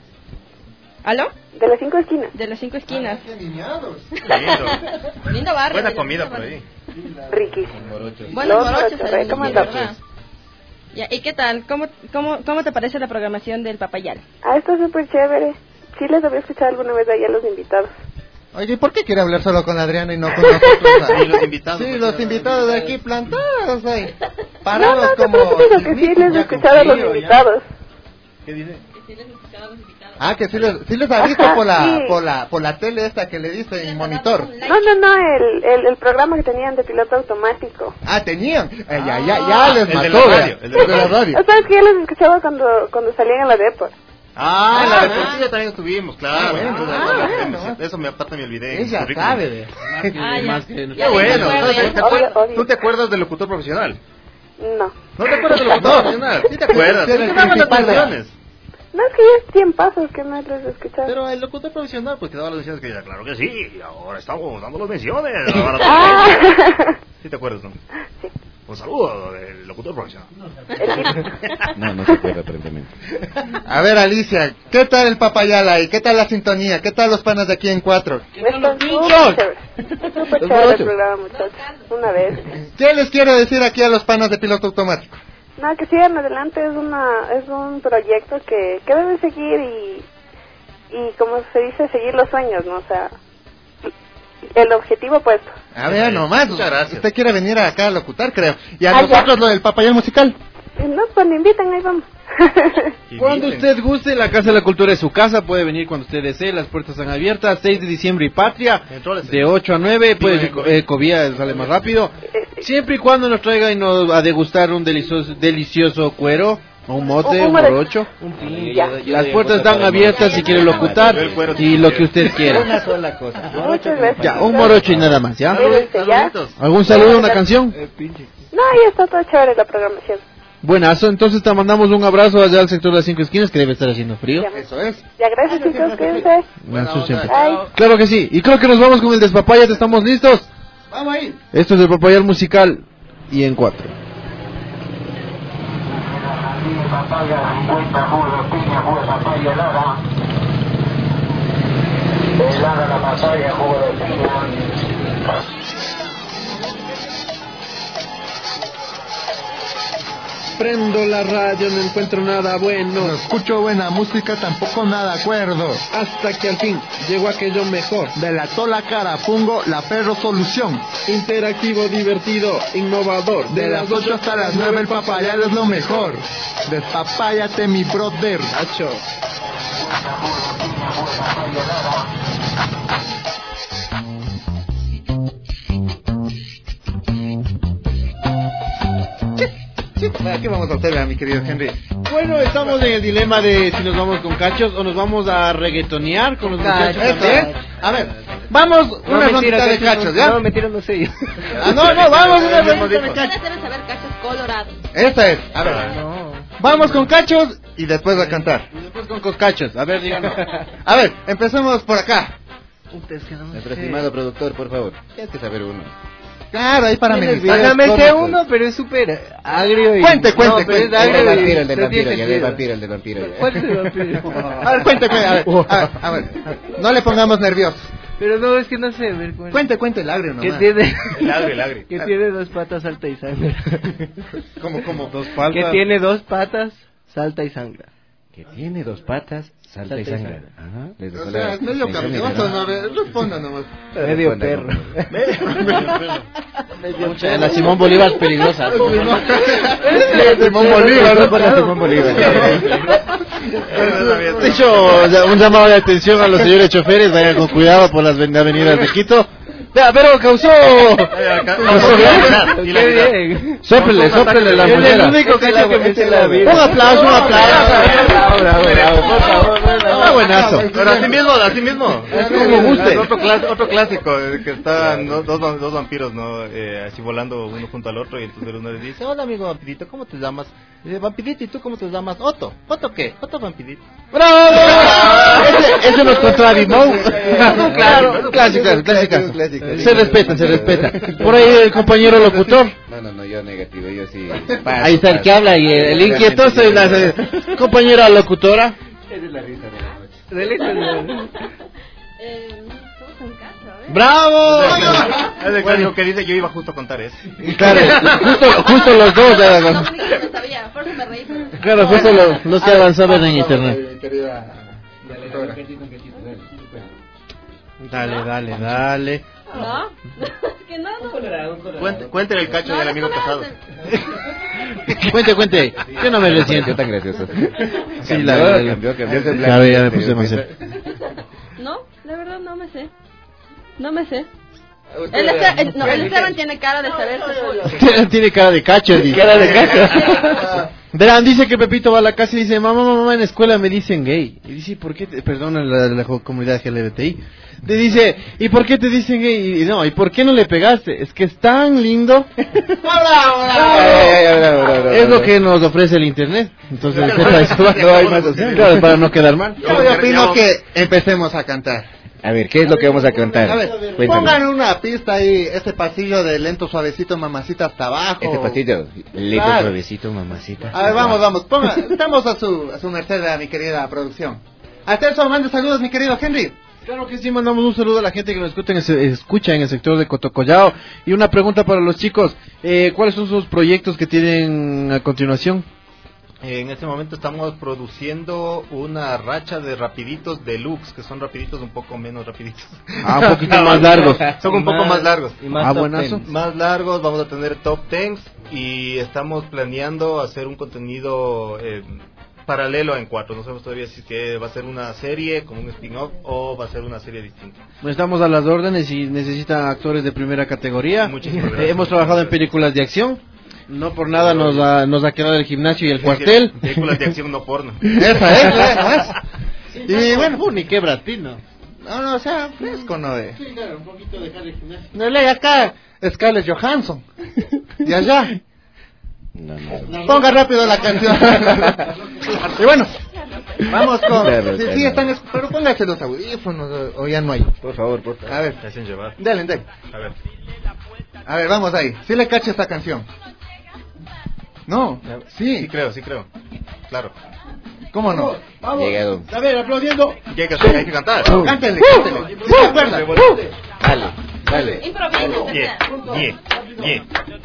¿Aló? De las cinco esquinas. De las cinco esquinas. Ah, lindo. Lindo barrio. Buena comida por ahí. Riquísimo. Buenos morochos. ¿Cómo andas? Ya, ¿y qué tal? ¿Cómo, cómo, ¿Cómo te parece la programación del Papayal? Ah, está súper chévere. Sí les había escuchado alguna vez ahí a los invitados. Oye, ¿y por qué quiere hablar solo con Adriana y no con nosotros? Sí, los invitados. Sí, los invitados de aquí plantados ahí. Parados no, no, como... No, no, digo que sí les he escuchado a los invitados. ¿Qué dice? Que sí les he escuchado a los invitados. Ah, que sí les, sí les ha visto Ajá, por la sí. por la por la tele esta que le dice en monitor. No, no, no, el, el, el programa que tenían de piloto automático. Ah, tenían. Eh, ya, ya, ya les mató. El de la radio. El de la radio. O sea, es que yo les escuchaba cuando, cuando salían a la Depor. Ah, en la deportiva también estuvimos, claro. Ah, bueno, entonces, ah, bueno, bueno. Eso me aparte me olvidé. Ella sabe. Ah, más que Qué bueno. ¿Tú te acuerdas del locutor profesional? No. ¿No te acuerdas del locutor profesional? Sí te acuerdas. ¿Qué daban las canciones? No, es que ya es cien pasos que no les he escuchado. Pero el locutor profesional, pues que daba las menciones que ya, claro que sí, ahora estamos dando las menciones. Ah. ¿Sí te acuerdas, no? Sí. Un saludo del locutor profesional. No, no se acuerda aparentemente. A ver, Alicia, ¿qué tal el Papayal ahí? ¿Qué tal la sintonía? ¿Qué tal los panas de aquí en cuatro? Están súper chévere. Súper chévere el programa, muchachos. Una vez. ¿Qué les quiero decir aquí a los panas de piloto automático? No, que sigan adelante, es una es un proyecto que, que deben seguir y, y como se dice, seguir los sueños, ¿no? O sea, el objetivo puesto. A ver, nomás, muchas gracias. Usted quiere venir acá a locutar, creo. Y a ah, nosotros ya. Lo del Papayal musical. No, cuando invitan, ahí vamos. Cuando usted guste, la Casa de la Cultura es su casa, puede venir cuando usted desee, las puertas están abiertas, seis de diciembre y Patria, de ocho a nueve, puede eh, Covía sale más rápido, siempre y cuando nos traiga y nos a degustar un delicioso, delicioso cuero, un mote, un morocho. Las puertas están abiertas si quiere locutar y lo que usted quiera. Una sola cosa. Ya, un morocho y nada más, ¿ya? ¿Ya? ¿Algún saludo, una canción? No, ya está todo chévere la programación. Buenazo, entonces te mandamos un abrazo allá al sector de las cinco esquinas, que debe estar haciendo frío. Eso es. Ya, gracias, chicos, cuídense. Buenazo siempre. Claro que sí, y creo que nos vamos con el Despapaya, ¿estamos listos? Vamos ahí. Esto es el Papayal musical y en cuatro. Papaya, cincuenta jugos de piña, jugo de papaya helada. Helada la papaya, jugo de piña. Prendo la radio, no encuentro nada bueno. No escucho buena música, tampoco nada acuerdo. Hasta que al fin llegó aquello mejor. De la Tola Carapungo, la Perro Solución. Interactivo, divertido, innovador. De las ocho hasta las nueve el Papayal es lo mejor. Despapáyate mi brother. Nacho. ¿Qué vamos a hacer, mi querido Henry? Bueno, estamos en el dilema de si nos vamos con cachos o nos vamos a reggaetonear con los muchachos. ¿Eh? A ver, vamos no, una mentira, rondita de cachos, ¿ya? No, mentira, no sé yo. Ah, no, no, vamos una rondita de Ustedes cachos. deben saber cachos colorados. Esta es, a ver. No. Vamos con cachos y después a cantar. Y después con coscachos, a ver, díganos. A ver, empecemos por acá. Nuestro estimado productor, por favor. Tienes que saber uno. Claro, ahí para amenizar. Yo me sé uno, pero es súper agrio y... Cuente, cuente, no, pero cuente. es agrio El del y- vampiro, el del no vampiro, tiene ya del sentido. vampiro, el del vampiro. ya. ¿Cuál es el vampiro? A ver, cuente, cuente. A ver, a ver, a ver. No le pongamos nerviosos. Pero no, es que no sé, a ver, ¿cuál? Cuente, cuente el agrio Que nomás. tiene... El agrio, el agrio. Que tiene dos patas, salta y sangra. ¿Cómo, cómo? Dos palmas. Que tiene dos patas, salta y sangra. Que tiene dos patas, salta y sangra. Ajá. Les O dejó sea, la- es medio la cariñoso, incógnita, ¿no? A ver, responda nomás. Medio Responda, perro. Pucha, la Simón Bolívar es peligrosa. Simón Bolívar, no para Simón Bolívar. De hecho, ya, un llamado de atención a los señores choferes, vayan con cuidado por las ven- avenidas de Quito. Vea, pero causó... Qué bien. Sóplele, sóplele la Es el muñera. único cacho que me sé la vida. Un aplauso, un aplauso. Bravo, bravo, bravo, por favor. Ah, buenazo. Pero así mismo, así mismo. Es como guste. Es otro, clas- otro clásico, eh, que estaban dos, dos, dos vampiros, ¿no? Eh, así volando uno junto al otro, y entonces uno le dice, hola amigo vampirito, ¿cómo te llamas? Y dice, vampirito, ¿y tú cómo te llamas? Otto. ¿Otto qué? Otto vampirito. ¡Bravo! Ese, ese nos contó Arimón. Claro, Clásicas, clásicas. clásico. Se respeta, se respeta. Por ahí el compañero locutor. No, no, no, yo negativo, yo sí. Ahí está el que habla y el, el inquietoso y la eh, compañera locutora. Esa es la risa de la noche. Relízalo. Eh, estamos en casa, ¿eh? ¡Bravo! Es el clásico que dice, yo iba justo a contar eso. Claro, justo, justo los dos. ya, No, no. ni siquiera lo sabía, por eso me reí. pero- Claro, justo los, los que avanzaban en internet. Dale, dale, dale. ¿No? que no, no. Cuente, cuéntele el cacho No, del no amigo casado. conocen. Cuente, cuente. Yo no me lo siento. tan gracioso. Sí, la verdad. Cambió, cambió ese Ya, ya me puse más serio. No, la verdad no me sé. No me sé. El, Esteban, el, no, el Esteban tiene cara de saber full. Tiene cara de cacho, dice. Cara de cacho. Verán, dice que Pepito va a la casa y dice, mamá, mamá, en la escuela me dicen gay. Y dice, ¿por qué? Te... Perdona la, la comunidad L G B T I. Le dice, ¿y por qué te dicen gay? Y no, ¿y por qué no le pegaste? Es que es tan lindo. Es lo que nos ofrece el internet. Entonces, sepa eso. No hay más opción. Claro, para no quedar mal. Yo opino que empecemos a cantar. A ver, ¿qué es lo que vamos a contar? A ver, Cuéntame. pongan una pista ahí, este pasillo de lento, suavecito, mamacita hasta abajo. Este pasillo, lento, Claro. suavecito, mamacita. A ver, vamos, vamos, ponga, estamos a su, a su merced, a mi querida producción. Hasta eso, mande saludos, mi querido Henry. Claro que sí, mandamos un saludo a la gente que nos escucha en el, escucha en el sector de Cotocollao. Y una pregunta para los chicos, eh, ¿cuáles son sus proyectos que tienen a continuación? En este momento estamos produciendo una racha de rapiditos deluxe, que son rapiditos un poco menos rapiditos. Ah, un poquito más largos. Son un poco más largos. Y más Ah, top buenazo. ten. Más largos, vamos a tener top tens y estamos planeando hacer un contenido eh, paralelo a En Cuatro. No sabemos todavía si es que va a ser una serie como un spin-off o va a ser una serie distinta. Estamos a las órdenes y necesitan actores de primera categoría. Muchísimas gracias. Hemos trabajado en películas de acción. No por nada nos ha, nos ha quedado el gimnasio y el cuartel. Películas de acción, no porno. Esa es, esa es. Y bueno, uh, ni qué Brad Pitt, ¿no? No, no, o sea, fresco, ¿no? Eh. Sí, claro, un poquito de Harry Gimnasio. No le acá, Scarlett Johansson. Y allá. No, no. Ponga rápido la canción. Y bueno, vamos con. Sí, sí, están. es- Pero póngase los audífonos o, o ya no hay. Por favor, por favor. A ver, Se hacen llevar. dale, dale. A ver. A ver, vamos ahí. ¿Sí le cacha esta canción? No, Sí, sí. creo, sí creo. Claro. ¿Cómo no? Vamos. Llegado. A ver, aplaudiendo. ¿Qué hay que hacer? Hay que cantar. Cántele, cántele. ¿Sí se acuerda? Dale, dale. Improvisa. Yeah, yeah, yeah.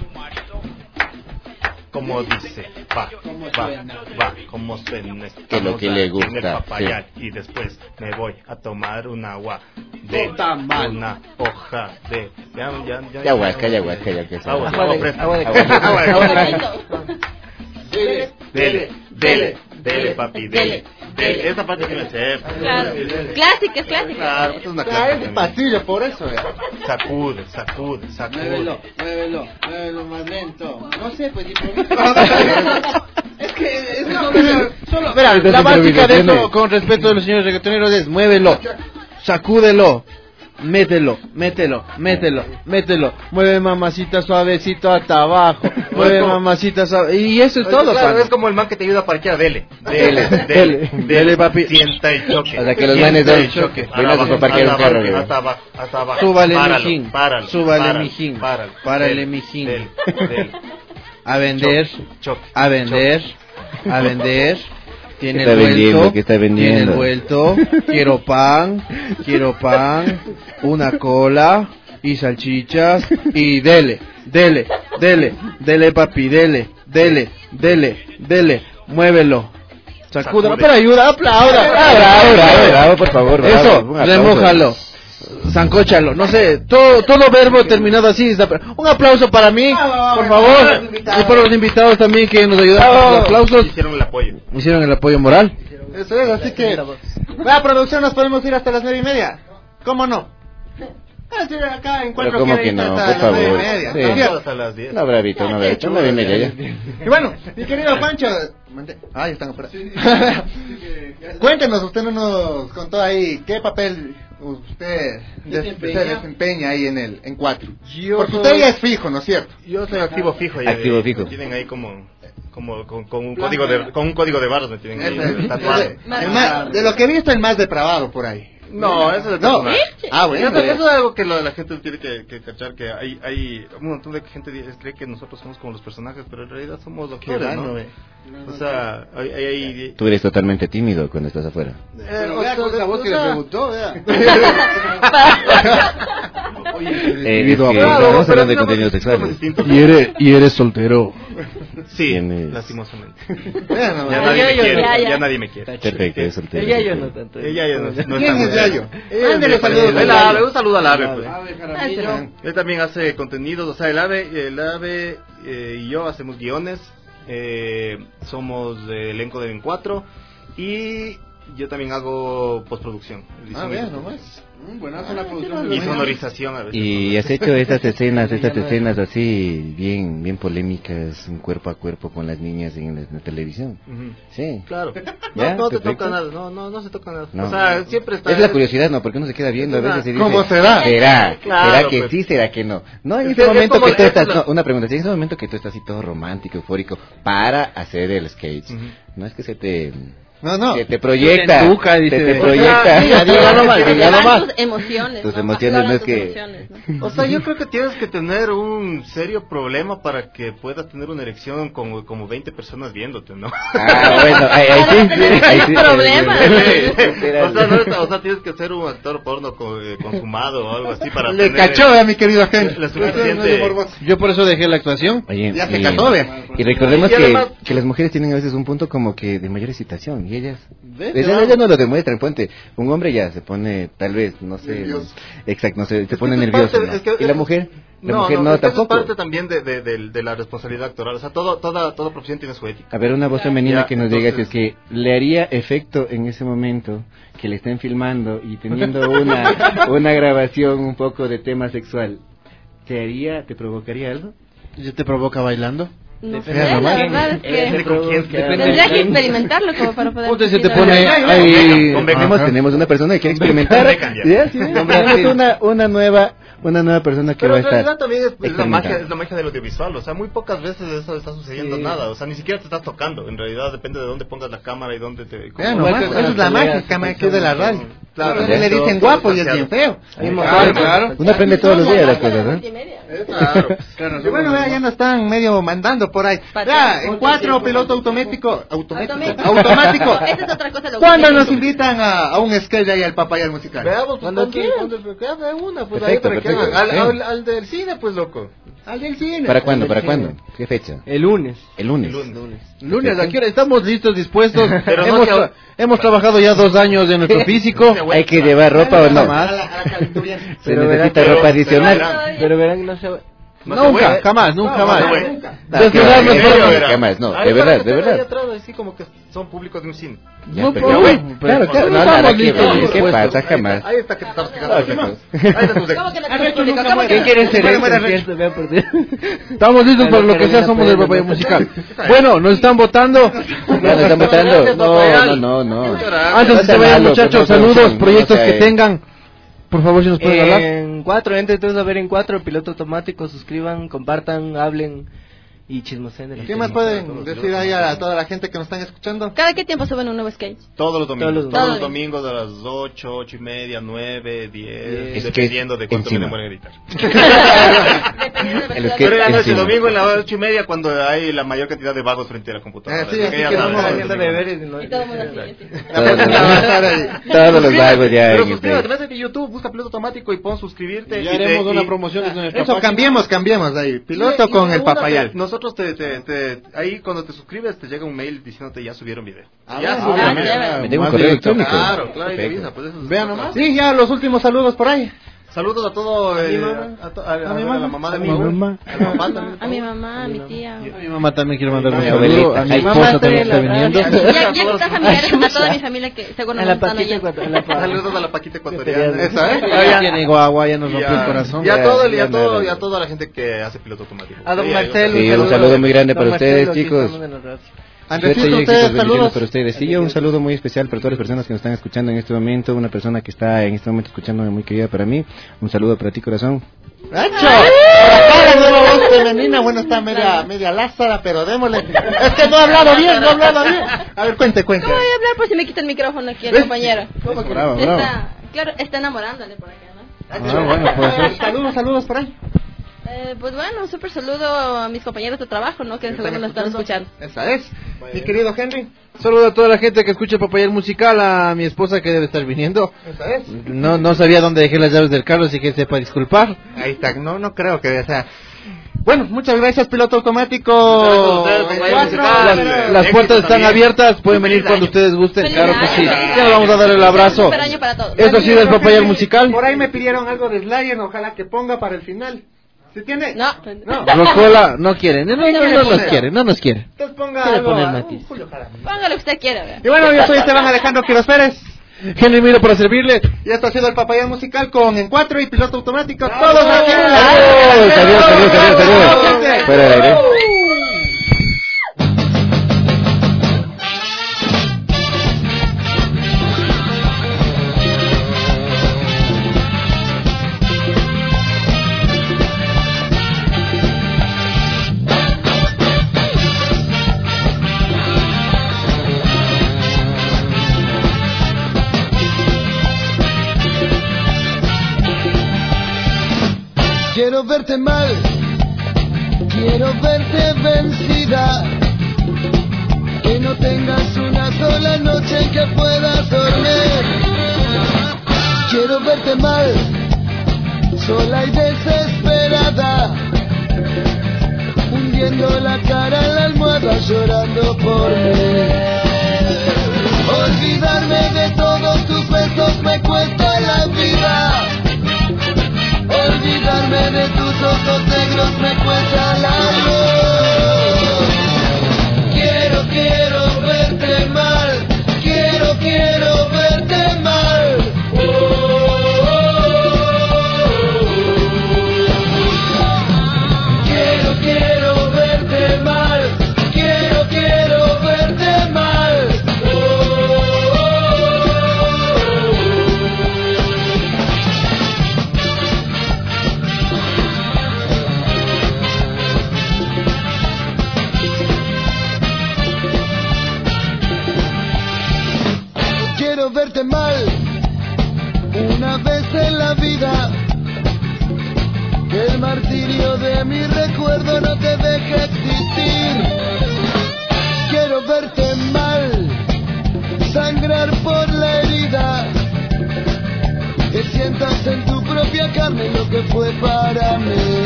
Como dice, va, va, va, como suena. Que es lo que le gusta, En el papayal, y después me voy a tomar un agua de Puta madre. una hoja de. Ya, ya, ya. Ayahuasca, ayahuasca, ya que está. Agua, Agua agua de- fresca. agua de- Agua de- agua de- Dele, Dele, dele, dele, papi, dele, dele. Esa parte que me sé. Claro. Clásica, es clásica. Claro, esta es una Ah, es clase. de pasillo, por eso. eh. Sacude, sacude, sacude. Muévelo, muévelo, muévelo más lento. No sé, pues improvisa. Es que es no, Solo, verá, Estas la básica de improvisaciones. esto, con respeto de los señores reggaetoneros, es muévelo, sacúdelo, mételo, mételo, mételo, mételo, mueve mamacita suavecito hasta abajo, mueve mamacita suave, y eso es todo, Claro, pana. es como el man que te ayuda a parquear, dele, Dele, dele, dele, dele, papi. Sienta el choque. O sea, que los sienta manes dan el choque. ven a Hasta parquear un abajo, carro, hasta güey. hasta abajo, hasta abajo. Súbale, Páralo, mijín, páralo, súbale, páralo, mijín, páralo, párale, dele, mijín. dele, dele. A vender, Choque, a vender, a vender. Tiene ¿Qué el está vendiendo? vuelto, ¿Qué está tiene el vendiendo? vuelto, quiero pan, quiero pan, una cola y salchichas y dele, dele, dele, dele papi, dele, dele, dele, dele, muévelo, sacúdelo, pero ayuda, aplauda, Bravo, bravo, bravo, por favor. bravo. eso, Un aplauso. remójalo, zancóchalo, no sé, todo, todo verbo terminado así, está- un aplauso para mí, por favor, y para los invitados también que nos ayudaron, los aplausos, Hicieron el apoyo. hicieron el apoyo moral. Eso es, así que. Va, producción, nos podemos ir hasta las nueve y media. ¿Cómo no? Ah, sí, acá encuentro Pero ¿cómo que que no? hasta Por las nueve y favor. media. Sí. ¿no es cierto? Hasta las diez. No, bravito, no, bravito. Nueve y media ya. Y bueno, mi querido Pancho, mande- ay, están afuera. Cuéntenos, usted no nos contó ahí qué papel usted des- Desempeña. se desempeña ahí en el en cuatro. Yo Porque soy- usted ya es fijo, ¿no es cierto? Yo soy activo fijo. ya, Activo eh, fijo. Me tienen ahí como, como con, con un código de, con un código de barras me tienen ahí Ese- tatuado. ese- el más- de lo que he visto, el más depravado por ahí. No, eso es de No. personal. Ah, bueno. Eso, eso es algo que lo- la gente tiene que, que cachar, que hay, hay un montón de gente dice- cree que nosotros somos como los personajes, pero en realidad somos doctores, raro, ¿no? ve. O sea, hay... hay, hay- Tú eres totalmente tímido cuando estás afuera. eh, Pero o vea sea, con esa voz o que le sea, preguntó, vea. Eh, es que Claro, estamos pero hablando de somos- contenidos somos sexuales. distintos. Y eres, y eres soltero. Sí, Tienes- lastimosamente. Bueno, Ya bueno. nadie me Yayo, quiere, ya, ya. ya nadie me quiere. Perfecto, es soltero. Ella yo no tanto. Ella ya no, no ¿Quién está es muy- Yayo? Ella Ándele, es de- saludos el al ave, Yayo. un saludo al ave, pues. Ave Jaramillo. Él también hace contenidos, o sea, el ave, el ave eh, y yo hacemos guiones, eh, somos de elenco de En Cuatro y yo también hago postproducción. Ah, edición y vea postproducción. nomás. Buenazo la producción. Y sonorización a veces. Y has hecho estas escenas, estas escenas así bien, bien polémicas, un cuerpo a cuerpo con las niñas en la, en la televisión. Ujú. Sí. Claro. ¿Ya? No, no te Perfecto. toca nada, no, no, no se toca nada. No. O sea, siempre está... Es la curiosidad, ¿no? Porque uno se queda viendo a veces y dice, ¿Cómo será? ¿Será? Claro, ¿Será que pues. sí? ¿Será que no? No, en Es ese que es momento como- que tú es estás, la- no, una pregunta, en ese momento que tú estás así todo romántico, eufórico, para hacer el skate, Ujú. no es que se te... No, no. Que te proyecta, Te entuca, te, dice. te O proyecta. sea, Ya, diga nomás, Te diga dan nomás. tus emociones. Tus ¿no? emociones Afloran no es tus que- emociones, ¿no? O sea, yo creo que tienes que tener un serio problema para que puedas tener una erección con como veinte personas viéndote, ¿no? Ah, bueno, ahí, ahí sí, sí, ahí sí. Problema. o, sea, no, o sea, tienes que ser un actor porno co- eh, consumado o algo así para Le tener cachó, eh, mi querido agente. la suficiente... Yo por eso dejé la actuación. Oye, Ya se y, casó, vea. y recordemos Y que, además- que las mujeres tienen a veces un punto como que de mayor excitación y ellas, ¿Ves? ellas, ellas no lo demuestran, ponte, un hombre ya se pone, tal vez, no sé, Nervioso. exacto, no sé, se que pone eso es nervioso, parte- ¿no? es que Y la es- mujer La no, mujer no, no, es que eso tampoco. es parte también de, de, de, de la responsabilidad actoral. O sea, todo, toda, toda profesión tiene su ética. A ver, una voz femenina Ya, que nos diga si entonces- es que le haría efecto en ese momento que le estén filmando y teniendo una, una grabación un poco de tema sexual, ¿te haría, te provocaría algo? ¿Ya te provoca bailando? No sé, Mira, la nomás. verdad es que Depende con quién, depende tendría de que quién. experimentarlo como para poder... Ponte, se te decir, pone "Ah, ahí. Tenemos, Ajá. tenemos una persona que quiere experimentar. Ya, sí, tenemos una, una nueva, una nueva persona que Pero va a en estar realidad también es, es la experimentando. magia, es la magia del audiovisual. O sea, muy pocas veces eso está sucediendo Sí. nada. O sea, ni siquiera te estás tocando. En realidad depende de dónde pongas la cámara y dónde te... Vean cómo- nomás, esa es la mágica aquí de la radio. Claro, Le eso, dicen todo guapo y es asociado. bien feo. Claro, claro. Uno aprende todos los días las cosas, ¿no? Claro. Y bueno, vea, ya nos están medio mandando por ahí. Ya, en cuatro, piloto automático. Automático. Automático. Esa es otra cosa. Lo ¿Cuándo que- nos invitan a, a un sketch ahí al papayal musical? Veamos, pues, Cuando cuando quieran. cuando que haga una, pues Perfecto, ahí para que perfecto. hagan. Al, Sí. al, al del cine, pues loco. Al del cine. ¿Para cuándo? ¿Para cuándo? ¿Qué fecha? El lunes. El lunes. El lunes. Lunes, ¿a qué hora? Estamos listos, dispuestos. Pero no hemos, se- tra- hemos trabajado ya dos años en nuestro físico. ¿Hay que llevar ropa o no? A la, a la calenturienta. Se Pero necesita verán- ropa adicional. verán. Pero verán que no se... No se Nunca, puede. jamás, nunca No, más. no se puede. Nunca. Desnudar no En es serio, forma. verá. Jamás, no, Ahí de para verdad, que de estén verdad. ahí atrás, así como que son públicos de un cine. Ya, No, pero pero, ya, uy, bueno, claro, pero- claro, no, no nada estamos que listos, ver. ¿Qué dispuestos. pasa? Jamás. Ahí está que te estás Ah, quedando. ok. Ahí está tu sexo. ¿Cómo que no te Arrecho público? nunca ¿Cómo fue. que ¿Quién no? quiere ser Bueno, eso? bueno, Cierto, vean por Dios. Estamos listos Pero para lo que Carolina sea, somos del Pérez, papaya ¿no? musical. Bueno, nos están votando. Ya nos están votando. No, no, no, no. Antes de que se vayan, Malo, muchachos, pero no saludos, producen, proyectos no que sé. tengan. Por favor, si nos pueden hablar. En cuatro, entre todos a ver en cuatro, piloto automático, suscriban, compartan, hablen y chismosen de la ¿Qué más pueden decir ahí a toda la gente que nos están escuchando? ¿Cada qué tiempo suben un nuevo sketch? Todos los domingos. Todos los Todos los domingos. domingos a las ocho, ocho y media, nueve, diez, Es que dependiendo de cuánto me encima. demore a editar. Dependiendo de El la sketch Pero ya no es el encima. domingo en las ocho y media cuando hay la mayor cantidad de vagos frente a la computadora. Eh, sí, así ya que saben, vamos el haciendo domingo. deberes y no- Y todo el mundo así, así. Todos los- Todos los vagos ya Pero en suscríbete, este. métete en YouTube, busca piloto automático y pon suscribirte. Ya y te- haremos una y- promoción desde nuestra Eso, página. cambiemos, cambiemos ahí. Piloto y- y con el segunda, papayal. te- Nosotros te, te, te- ahí cuando te suscribes te llega un mail diciéndote ya subieron video. Ah, ya bueno. subieron Ah, video. ya, Me tengo un Más correo directo. electrónico. Claro, claro, y te Perfecto. avisa, pues eso es- Vean nomás. Sí, ya los últimos saludos por ahí. Saludos a todo, mi eh, mamá. a, to- a- a- A mi a mamá. la mamá de A mi Paul. mamá. A la mamá también. A mi mamá, a mi tía. A mi mamá también quiere mandar A un mi saludo. abuelita. A mi Ay, esposa mamá también está está en la viniendo. radio. Ya, ya que estás familiares a toda mi familia que seguro A nos la están Paquita oyendo. ecuatoriana, a la pa- Saludos a la Paquita Esa, ecuatoriana. Esa, ¿eh? Ya tiene guagua, ya nos Y rompió el a- corazón. Y a todo, el- y Ya a todo, nada. y a toda la gente que hace piloto automático. A don Sí, Marcelo. Sí, un saludo muy grande para Don ustedes, Marcelo, aquí chicos. estamos en la radio. Andresito, Suerte y éxitos, ustedes, bendiciones saludos. para ustedes. Sí, un saludo muy especial para todas las personas que nos están escuchando en este momento. Una persona que está en este momento escuchándome muy querida para mí. Un saludo para ti, corazón. ¡Nacho! Por acá la nueva voz femenina. Bueno, está media, media lázara, pero démosle. Es que no ha hablado bien, no ha hablado bien. A ver, cuente, cuente. ¿Cómo voy a hablar por si me quita el micrófono aquí el ¿Ves? compañero? ¿Cómo que Bravo, Está, bravo. claro, está enamorándole por acá, ¿no? Ah, bueno, puede ser. Saludos, saludos por ahí. Eh, pues bueno, un súper saludo a mis compañeros de trabajo, ¿no? Que seguro nos están escuchando. Esa es. Mi querido Henry. Saludo a toda la gente que escucha Papayal Musical, a mi esposa que debe estar viniendo. Esa es. No no sabía dónde dejé las llaves del carro, así que sepa disculpar. Ahí está. No, no creo que sea. Bueno, muchas gracias, piloto automático. Gracias a ustedes, Cuatro. compañeros musicales. Las, las Éxito puertas están también. abiertas, pueden venir Feliz cuando año. ustedes gusten, Feliz claro que sí. año. Ya le vamos a dar el abrazo. Super año para todos. Esto ha sido el Papayal Henry, Musical. Por ahí me pidieron algo de Slayer, ojalá que ponga para el final. ¿Sí tiene? No, No. Rocola no quiere, no, no, no, no nos quiere, no nos quiere. Entonces ponga Quiere algo. poner a- matiz. un Julio Jaramillo. ponga lo que usted quiera, ¿verdad? Y bueno, yo soy Esteban Alejandro Quiroz Pérez. Henry Miro para servirle. Y esto ha sido el Papayal Musical con En Cuatro y Piloto Automático. Todos aquí en la... Adiós, adiós, adiós, adiós, adiós. Fuera del aire. Quiero verte mal, quiero verte vencida, que no tengas una sola noche en que puedas dormir. Quiero verte mal, sola y desesperada, hundiendo la cara en la almohada llorando por mí. Olvidarme de todos tus besos me cuesta la vida. Olvidarme de tus ojos negros me cuentan algo. Quiero, quiero verte mal, quiero, quiero verte mal. Oh, oh, oh. Quiero, quiero verte mal, quiero, quiero verte mal. Oh, oh, quiero verte mal una vez en la vida, que el martirio de mi recuerdo no te deje existir. Quiero verte mal, sangrar por la herida, que sientas en tu propia carne lo que fue para mí.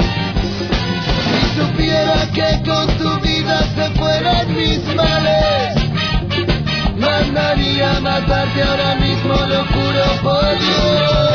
Si supiera que con tu vida se fueran mis males, mandaría a matarte ahora mismo, lo juro por Dios.